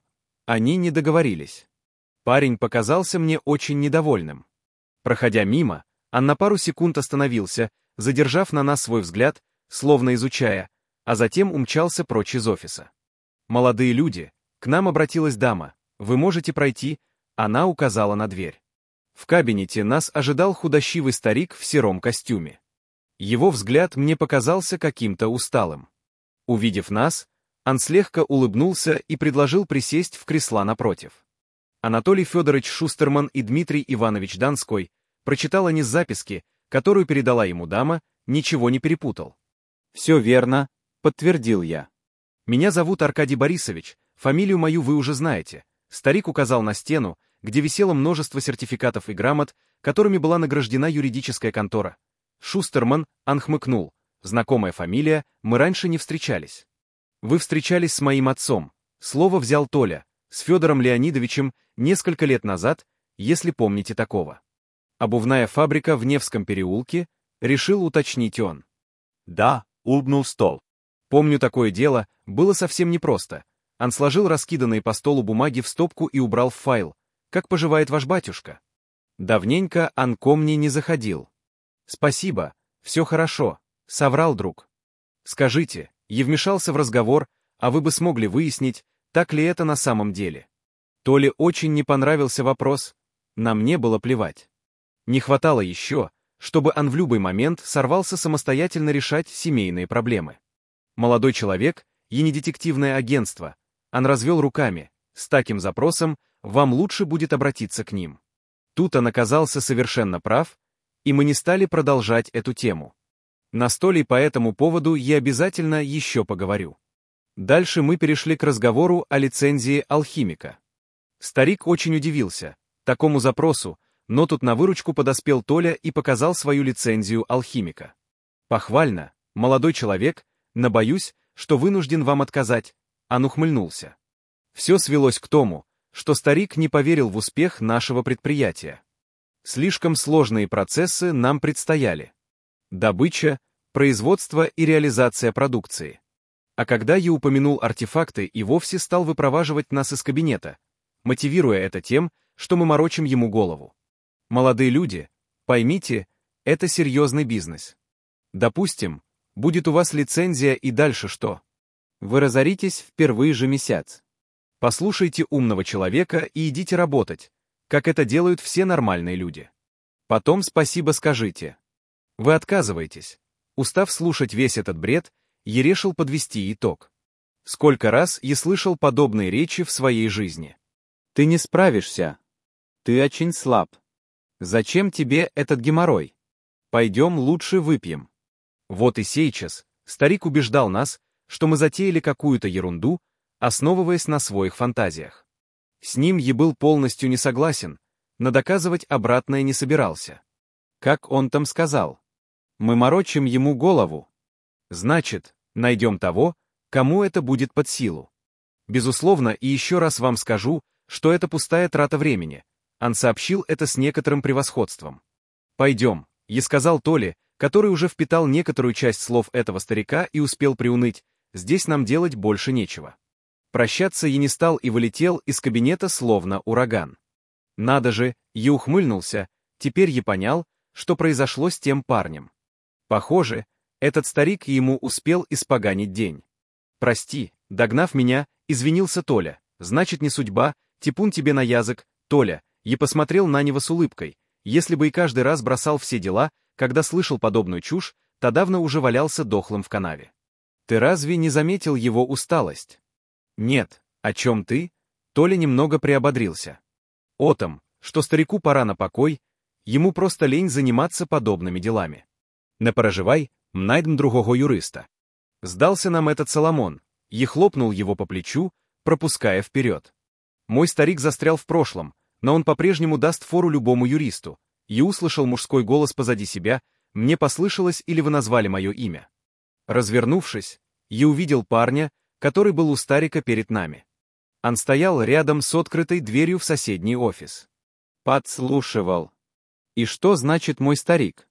Они не договорились. Парень показался мне очень недовольным. Проходя мимо, он на пару секунд остановился, задержав на нас свой взгляд, словно изучая, а затем умчался прочь из офиса. «Молодые люди, к нам обратилась дама. Вы можете пройти», она указала на дверь. В кабинете нас ожидал худощивый старик в сером костюме. Его взгляд мне показался каким-то усталым. Увидев нас, он слегка улыбнулся и предложил присесть в кресла напротив. Анатолий Федорович Шустерман и Дмитрий Иванович Донской, прочитал они с записки, которую передала ему дама, ничего не перепутал. «Все верно», — подтвердил я. «Меня зовут Аркадий Борисович, фамилию мою вы уже знаете». Старик указал на стену, где висело множество сертификатов и грамот, которыми была награждена юридическая контора. Шустерман, он хмыкнул. Знакомая фамилия, мы раньше не встречались. Вы встречались с моим отцом. Слово взял Толя, с Федором Леонидовичем, несколько лет назад, если помните такого. Обувная фабрика в Невском переулке, решил уточнить он. Да, улыбнул стол. Помню такое дело, было совсем непросто. Он сложил раскиданные по столу бумаги в стопку и убрал в файл. Как поживает ваш батюшка? Давненько он ко мне не заходил. Спасибо, все хорошо, соврал друг. Скажите, я вмешался в разговор, а вы бы смогли выяснить, так ли это на самом деле. Толе очень не понравился вопрос, на мне было плевать. Не хватало еще, чтобы он в любой момент сорвался самостоятельно решать семейные проблемы. Молодой человек, и не детективное агентство, он развел руками, с таким запросом вам лучше будет обратиться к ним. Тут он оказался совершенно прав, и мы не стали продолжать эту тему. На столе по этому поводу я обязательно еще поговорю. Дальше мы перешли к разговору о лицензии алхимика. Старик очень удивился такому запросу, но тут на выручку подоспел Толя и показал свою лицензию алхимика. Похвально, молодой человек, но боюсь, что вынужден вам отказать, он ухмыльнулся. Все свелось к тому, что старик не поверил в успех нашего предприятия. Слишком сложные процессы нам предстояли. Добыча, производство и реализация продукции. А когда я упомянул артефакты, и вовсе стал выпроваживать нас из кабинета, мотивируя это тем, что мы морочим ему голову. Молодые люди, поймите, это серьезный бизнес. Допустим, будет у вас лицензия и дальше что? Вы разоритесь в первый же месяц. Послушайте умного человека и идите работать, как это делают все нормальные люди. Потом спасибо скажите. Вы отказываетесь. Устав слушать весь этот бред, я решил подвести итог. Сколько раз я слышал подобные речи в своей жизни. Ты не справишься. Ты очень слаб. Зачем тебе этот геморрой? Пойдем лучше выпьем. Вот и сейчас старик убеждал нас, что мы затеяли какую-то ерунду, основываясь на своих фантазиях. С ним я был полностью не согласен, но доказывать обратное не собирался. Как он там сказал? Мы морочим ему голову. Значит, найдем того, кому это будет под силу. Безусловно, и еще раз вам скажу, что это пустая трата времени. Он сообщил это с некоторым превосходством. «Пойдем», — я сказал Толе, который уже впитал некоторую часть слов этого старика и успел приуныть, здесь нам делать больше нечего. Прощаться я не стал и вылетел из кабинета словно ураган. Надо же, я ухмыльнулся, теперь я понял, что произошло с тем парнем. Похоже, этот старик ему успел испоганить день. «Прости», — догнав меня, извинился Толя, «значит не судьба, типун тебе на язык, Толя». Я посмотрел на него с улыбкой. Если бы и каждый раз бросал все дела, когда слышал подобную чушь, то давно уже валялся дохлым в канаве. Ты разве не заметил его усталость? Нет, о чем ты? Толя немного приободрился. О том, что старику пора на покой, ему просто лень заниматься подобными делами. Не переживай, найдем другого юриста. Сдался нам этот Соломон, и хлопнул его по плечу, пропуская вперед. Мой старик застрял в прошлом, но он по-прежнему даст фору любому юристу. Я услышал мужской голос позади себя, мне послышалось или вы назвали мое имя. Развернувшись, я увидел парня, который был у старика перед нами. Он стоял рядом с открытой дверью в соседний офис. Подслушивал. И что значит мой старик?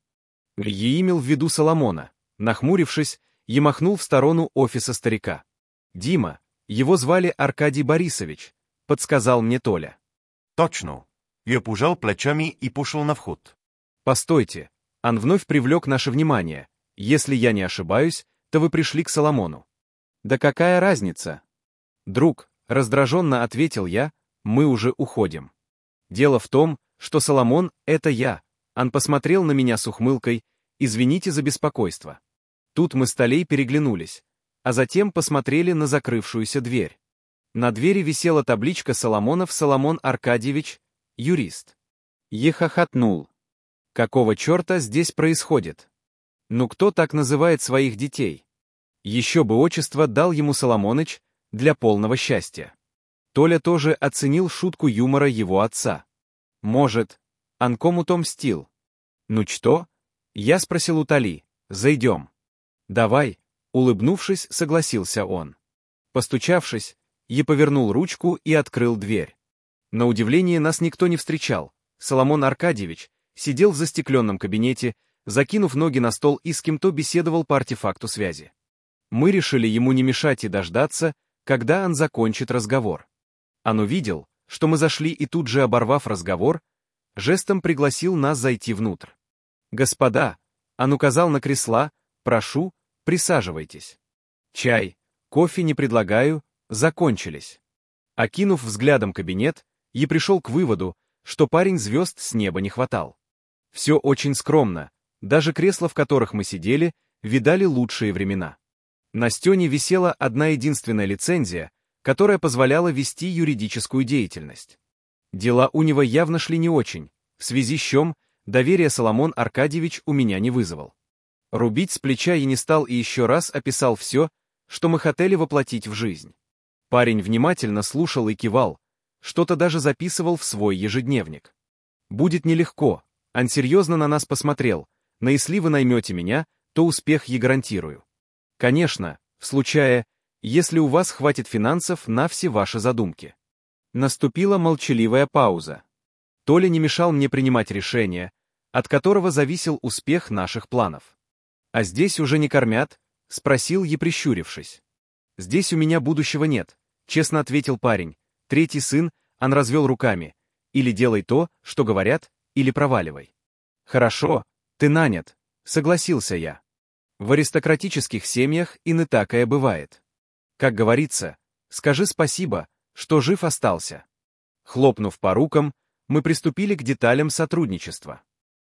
Я имел в виду Соломона. Нахмурившись, я махнул в сторону офиса старика. Дима, его звали Аркадий Борисович. подсказал мне Толя. Точно. Я пожал плечами и пошел на вход. Постойте, он вновь привлек наше внимание. Если я не ошибаюсь, то вы пришли к Соломону. Да какая разница? Друг, раздраженно ответил я, мы уже уходим. Дело в том, что Соломон — это я. Он посмотрел на меня с ухмылкой, извините за беспокойство. Тут мы с Толей переглянулись, а затем посмотрели на закрывшуюся дверь. На двери висела табличка «Соломонов Соломон Аркадьевич, юрист». Я хохотнул. Какого черта здесь происходит? Ну кто так называет своих детей? Еще бы отчество дал ему Соломоныч для полного счастья. Толя тоже оценил шутку юмора его отца. Может, он кому-то мстил? Ну что? Я спросил у Толи, зайдем. Давай, улыбнувшись, согласился он. Постучавшись, я повернул ручку и открыл дверь. На удивление нас никто не встречал. Соломон Аркадьевич сидел в застекленном кабинете, закинув ноги на стол и с кем-то беседовал по артефакту связи. Мы решили ему не мешать и дождаться, когда он закончит разговор. Он увидел, что мы зашли и тут же, оборвав разговор, жестом пригласил нас зайти внутрь. «Господа», он указал на кресла, «прошу, присаживайтесь. Чай, кофе не предлагаю, закончились». Окинув взглядом кабинет, я пришел к выводу, что парень звезд с неба не хватал. Все очень скромно, даже кресла, в которых мы сидели, видали лучшие времена. На стене висела одна единственная лицензия, которая позволяла вести юридическую деятельность. Дела у него явно шли не очень, в связи с чем доверия Соломон Аркадьевич у меня не вызвал. Рубить с плеча я не стал и еще раз описал все, что мы хотели воплотить в жизнь. Парень внимательно слушал и кивал, что-то даже записывал в свой ежедневник. Будет нелегко, он серьезно на нас посмотрел, но если вы наймете меня, то успех я гарантирую. Конечно, в случае, если у вас хватит финансов на все ваши задумки. Наступила молчаливая пауза. Толя не мешал мне принимать решение, от которого зависел успех наших планов. «А здесь уже не кормят?» — спросил я, прищурившись. «Здесь у меня будущего нет», — честно ответил парень. Третий сын, он развел руками. «Или делай то, что говорят, или проваливай». «Хорошо, ты нанят», — согласился я. В аристократических семьях и не такое бывает. Как говорится, скажи спасибо, что жив остался. Хлопнув по рукам, мы приступили к деталям сотрудничества.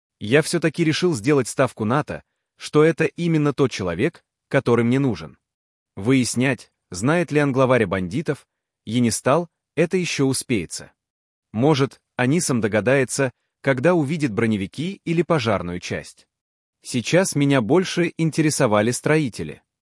Я все-таки решил сделать ставку на то, что это именно тот человек, который мне нужен. Выяснять, знает ли он главаря бандитов, я не стал, это еще успеется. Может, Анисом догадается, когда увидит броневики или пожарную часть. Сейчас меня больше интересовали строители.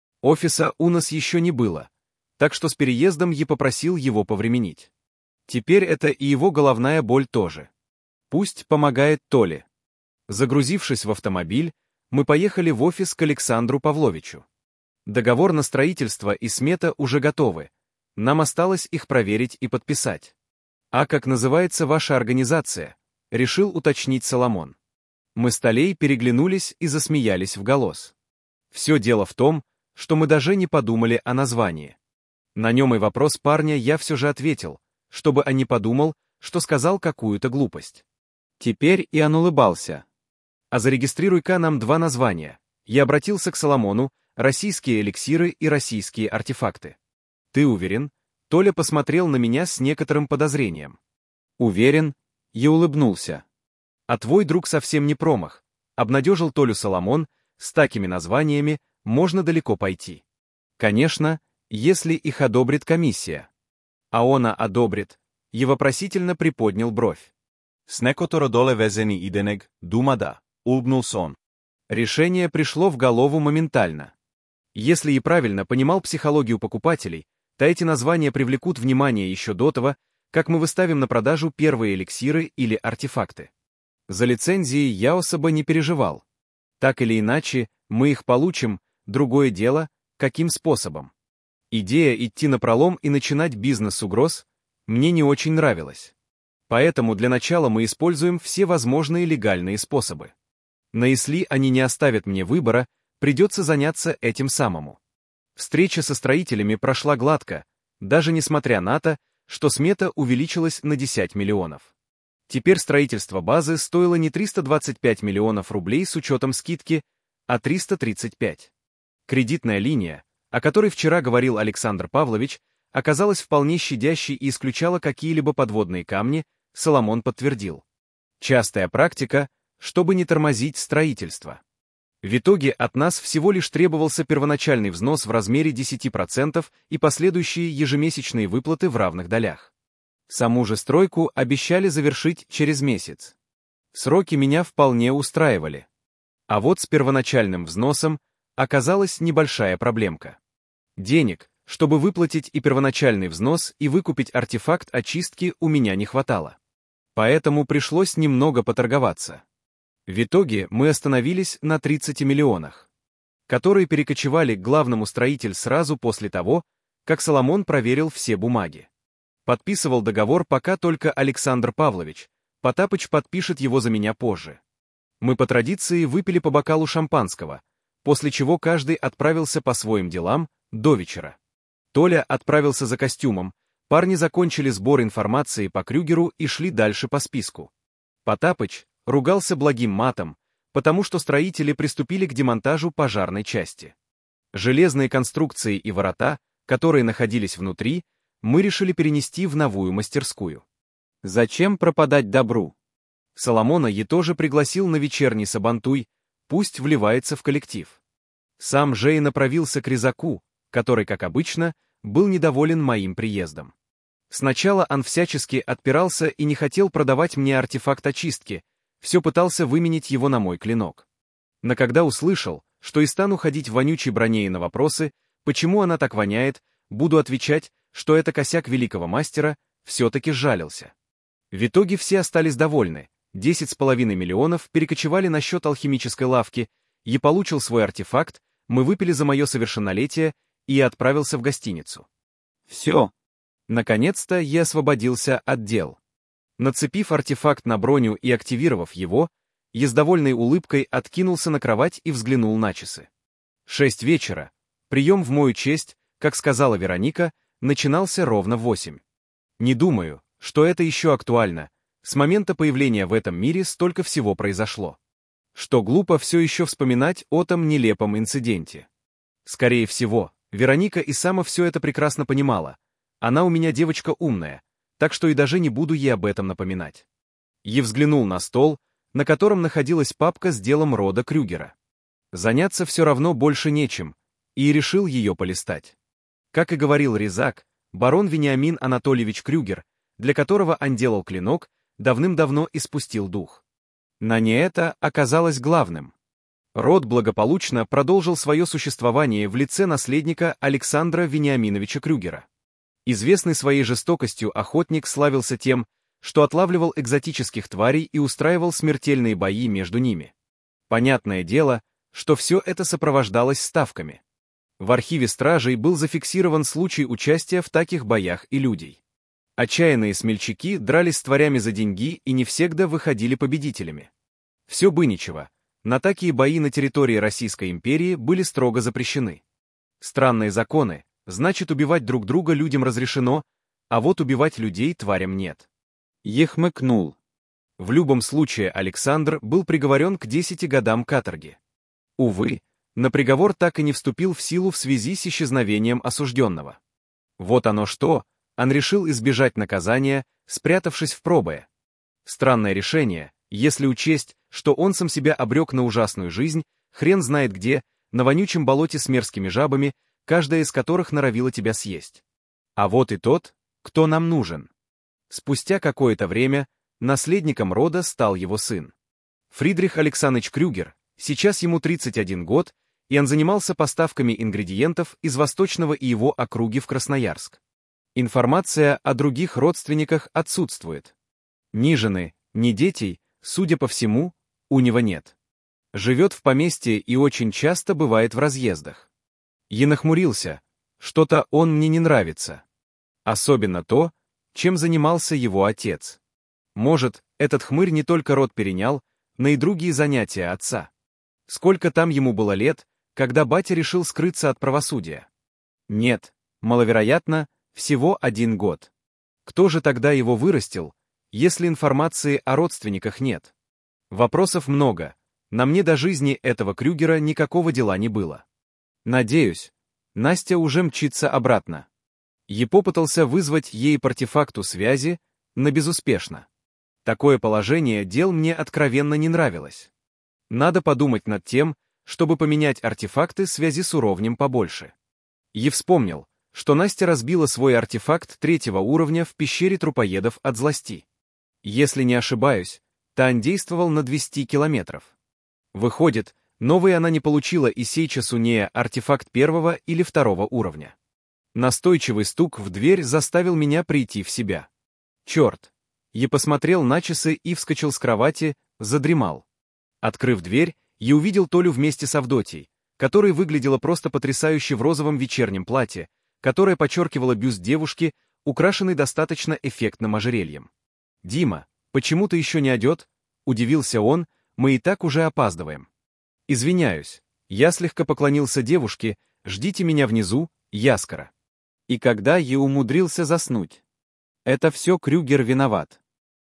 Офиса у нас еще не было, так что с переездом я попросил его повременить. Теперь это и его головная боль тоже. Пусть помогает Толе. Загрузившись в автомобиль, мы поехали в офис к Александру Павловичу. Договор на строительство и смета уже готовы, нам осталось их проверить и подписать. «А как называется ваша организация?» — решил уточнить Соломон. Мы с Толей переглянулись и засмеялись в голос. Все дело в том, что мы даже не подумали о названии. На нем и вопрос парня я все же ответил, чтобы он не подумал, что сказал какую-то глупость. Теперь и он улыбался. «А зарегистрируй-ка нам два названия». Я обратился к Соломону, «Российские эликсиры» и «Российские артефакты». «Ты уверен?» Толя посмотрел на меня с некоторым подозрением. «Уверен?» Я улыбнулся. «А твой друг совсем не промах», — обнадежил Толю Соломон, «с такими названиями можно далеко пойти». «Конечно, если их одобрит комиссия». «А она одобрит», — я вопросительно приподнял бровь. С некоторо доле везени иденег, дума да, улыбнулся он. Решение пришло в голову моментально. Если я правильно понимал психологию покупателей, то эти названия привлекут внимание еще до того, как мы выставим на продажу первые эликсиры или артефакты. За лицензии я особо не переживал. Так или иначе, мы их получим, другое дело, каким способом. Идея идти напролом и начинать бизнес с угроз мне не очень нравилась. Поэтому для начала мы используем все возможные легальные способы. Но если они не оставят мне выбора, придется заняться этим самому. Встреча со строителями прошла гладко, даже несмотря на то, что смета увеличилась на десять миллионов. Теперь строительство базы стоило не триста двадцать пять миллионов рублей с учетом скидки, а триста тридцать пять. Кредитная линия, о которой вчера говорил Александр Павлович, оказалась вполне щадящей и исключала какие-либо подводные камни, Соломон подтвердил. Частая практика, чтобы не тормозить строительство. В итоге от нас всего лишь требовался первоначальный взнос в размере десяти процентов и последующие ежемесячные выплаты в равных долях. Саму же стройку обещали завершить через месяц. Сроки меня вполне устраивали. А вот с первоначальным взносом оказалась небольшая проблемка. Денег, чтобы выплатить и первоначальный взнос, и выкупить артефакт очистки, у меня не хватало. Поэтому пришлось немного поторговаться. В итоге мы остановились на тридцати миллионах, которые перекочевали к главному строителю сразу после того, как Соломон проверил все бумаги. Подписывал договор пока только Александр Павлович, Потапыч подпишет его за меня позже. Мы по традиции выпили по бокалу шампанского, после чего каждый отправился по своим делам до вечера. Толя отправился за костюмом, парни закончили сбор информации по Крюгеру и шли дальше по списку. Потапыч ругался благим матом, потому что строители приступили к демонтажу пожарной части. Железные конструкции и ворота, которые находились внутри, мы решили перенести в новую мастерскую. Зачем пропадать добру? Соломона я тоже пригласил на вечерний сабантуй, пусть вливается в коллектив. Сам же и направился к Резаку, который, как обычно, был недоволен моим приездом. Сначала он всячески отпирался и не хотел продавать мне артефакт очистки, все пытался выменить его на мой клинок. Но когда услышал, что и стану ходить в вонючей броне и на вопросы, почему она так воняет, буду отвечать, что это косяк великого мастера, все-таки сжалился. В итоге все остались довольны, десять с половиной миллионов перекочевали на счет алхимической лавки, я получил свой артефакт, мы выпили за мое совершеннолетие и отправился в гостиницу. Все. Наконец-то я освободился от дел. Нацепив артефакт на броню и активировав его, я с довольной улыбкой откинулся на кровать и взглянул на часы. Шесть вечера. Прием в мою честь, как сказала Вероника, начинался ровно в восемь. Не думаю, что это еще актуально. С момента появления в этом мире столько всего произошло. Что глупо все еще вспоминать о том нелепом инциденте. Скорее всего, Вероника и сама все это прекрасно понимала. Она у меня девочка умная, так что и даже не буду ей об этом напоминать. Я взглянул на стол, на котором находилась папка с делом рода Крюгера. Заняться все равно больше нечем, и решил ее полистать. Как и говорил Резак, барон Вениамин Анатольевич Крюгер, для которого он делал клинок, давным-давно испустил дух. Но не это оказалось главным. Род благополучно продолжил свое существование в лице наследника Александра Вениаминовича Крюгера. Известный своей жестокостью охотник славился тем, что отлавливал экзотических тварей и устраивал смертельные бои между ними. Понятное дело, что все это сопровождалось ставками. В архиве стражей был зафиксирован случай участия в таких боях и людей. Отчаянные смельчаки дрались с тварями за деньги и не всегда выходили победителями. Все бы ничего, но такие бои на территории Российской империи были строго запрещены. Странные законы, значит, убивать друг друга людям разрешено, а вот убивать людей тварям нет. Я хмыкнул. В любом случае Александр был приговорен к десяти годам каторги. Увы, но приговор так и не вступил в силу в связи с исчезновением осужденного. Вот оно что, он решил избежать наказания, спрятавшись в пробое. Странное решение, если учесть, что он сам себя обрек на ужасную жизнь, хрен знает где, на вонючем болоте с мерзкими жабами, каждая из которых норовила тебя съесть. А вот и тот, кто нам нужен. Спустя какое-то время наследником рода стал его сын. Фридрих Александрович Крюгер, сейчас ему тридцать один год, и он занимался поставками ингредиентов из Восточного и его округи в Красноярск. Информация о других родственниках отсутствует. Ни жены, ни детей, судя по всему, у него нет. Живет в поместье и очень часто бывает в разъездах. Я нахмурился, что-то он мне не нравится. Особенно то, чем занимался его отец. Может, этот хмырь не только род перенял, но и другие занятия отца. Сколько там ему было лет, когда батя решил скрыться от правосудия? Нет, маловероятно, всего один год. Кто же тогда его вырастил, если информации о родственниках нет? Вопросов много. На мне до жизни этого Крюгера никакого дела не было. Надеюсь, Настя уже мчится обратно. Я попытался вызвать ей по артефакту связи, но безуспешно. Такое положение дел мне откровенно не нравилось. Надо подумать над тем, чтобы поменять артефакты связи с уровнем побольше. Я вспомнил, что Настя разбила свой артефакт третьего уровня в пещере трупоедов от злости. Если не ошибаюсь, Тань действовал на двести километров. Выходит, новый она не получила и сейчас у нее артефакт первого или второго уровня. Настойчивый стук в дверь заставил меня прийти в себя. Черт! Я посмотрел на часы и вскочил с кровати, задремал. Открыв дверь, я увидел Толю вместе с Авдотьей, которая выглядела просто потрясающе в розовом вечернем платье, которое подчеркивало бюст девушки, украшенный достаточно эффектным ожерельем. «Дима, почему ты еще не одет?» — удивился он, мы и так уже опаздываем. «Извиняюсь, я слегка поклонился девушке, ждите меня внизу, я скоро». И когда я умудрился заснуть? Это все Крюгер виноват.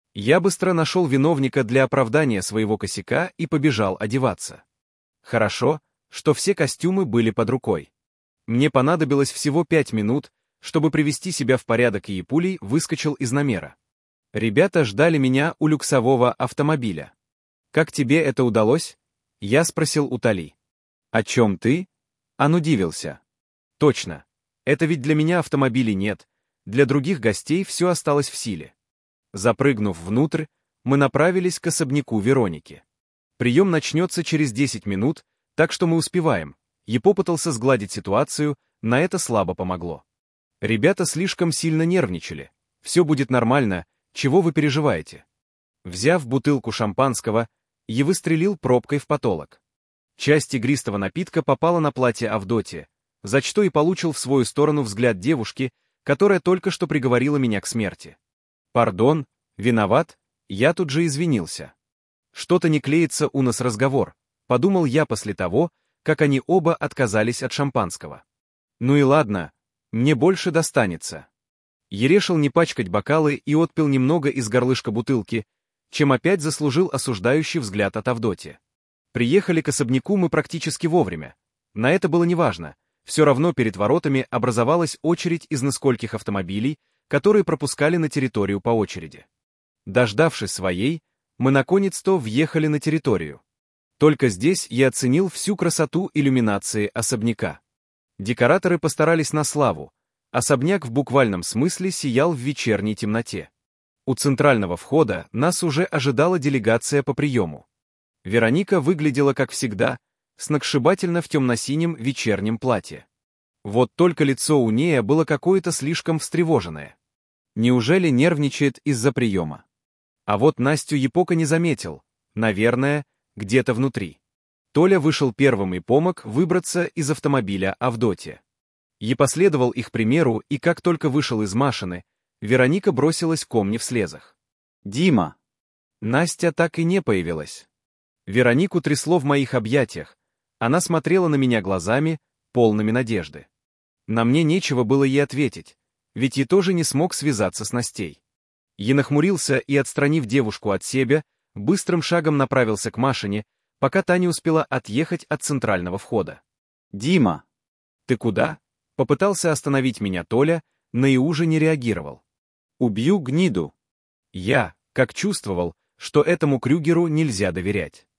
Я быстро нашел виновника для оправдания своего косяка и побежал одеваться. Хорошо, что все костюмы были под рукой. Мне понадобилось всего пять минут, чтобы привести себя в порядок, и пулей выскочил из номера. Ребята ждали меня у люксового автомобиля. «Как тебе это удалось?» Я спросил у Тали. «О чем ты?» Он удивился. «Точно. Это ведь для меня автомобилей нет. Для других гостей все осталось в силе». Запрыгнув внутрь, мы направились к особняку Вероники. Прием начнется через десять минут, так что мы успеваем. Я попытался сгладить ситуацию, на это слабо помогло. Ребята слишком сильно нервничали. Все будет нормально, чего вы переживаете? Взяв бутылку шампанского, я выстрелил пробкой в потолок. Часть игристого напитка попала на платье Авдотьи, за что и получил в свою сторону взгляд девушки, которая только что приговорила меня к смерти. «Пардон, виноват, я тут же извинился. Что-то не клеится у нас разговор», — подумал я после того, как они оба отказались от шампанского. «Ну и ладно, мне больше достанется». Я решил не пачкать бокалы и отпил немного из горлышка бутылки, чем опять заслужил осуждающий взгляд от Авдотьи. Приехали к особняку мы практически вовремя. На это было неважно, все равно перед воротами образовалась очередь из нескольких автомобилей, которые пропускали на территорию по очереди. Дождавшись своей, мы наконец-то въехали на территорию. Только здесь я оценил всю красоту иллюминации особняка. Декораторы постарались на славу. Особняк в буквальном смысле сиял в вечерней темноте. У центрального входа нас уже ожидала делегация по приему. Вероника выглядела как всегда, сногсшибательно в темно-синем вечернем платье. Вот только лицо у нее было какое-то слишком встревоженное. Неужели нервничает из-за приема? А вот Настю Епока не заметил, наверное, где-то внутри. Толя вышел первым и помог выбраться из автомобиля Авдотьи. Я последовал их примеру, и как только вышел из машины, Вероника бросилась ко мне в слезах. «Дима!» Настя так и не появилась. Веронику трясло в моих объятиях. Она смотрела на меня глазами, полными надежды. На мне нечего было ей ответить, ведь я тоже не смог связаться с Настей. Я нахмурился и, отстранив девушку от себя, быстрым шагом направился к машине, пока та не успела отъехать от центрального входа. «Дима!» «Ты куда?» Попытался остановить меня Толя, но и уже не реагировал. «Убью гниду!» Я, как чувствовал, что этому Крюгеру нельзя доверять.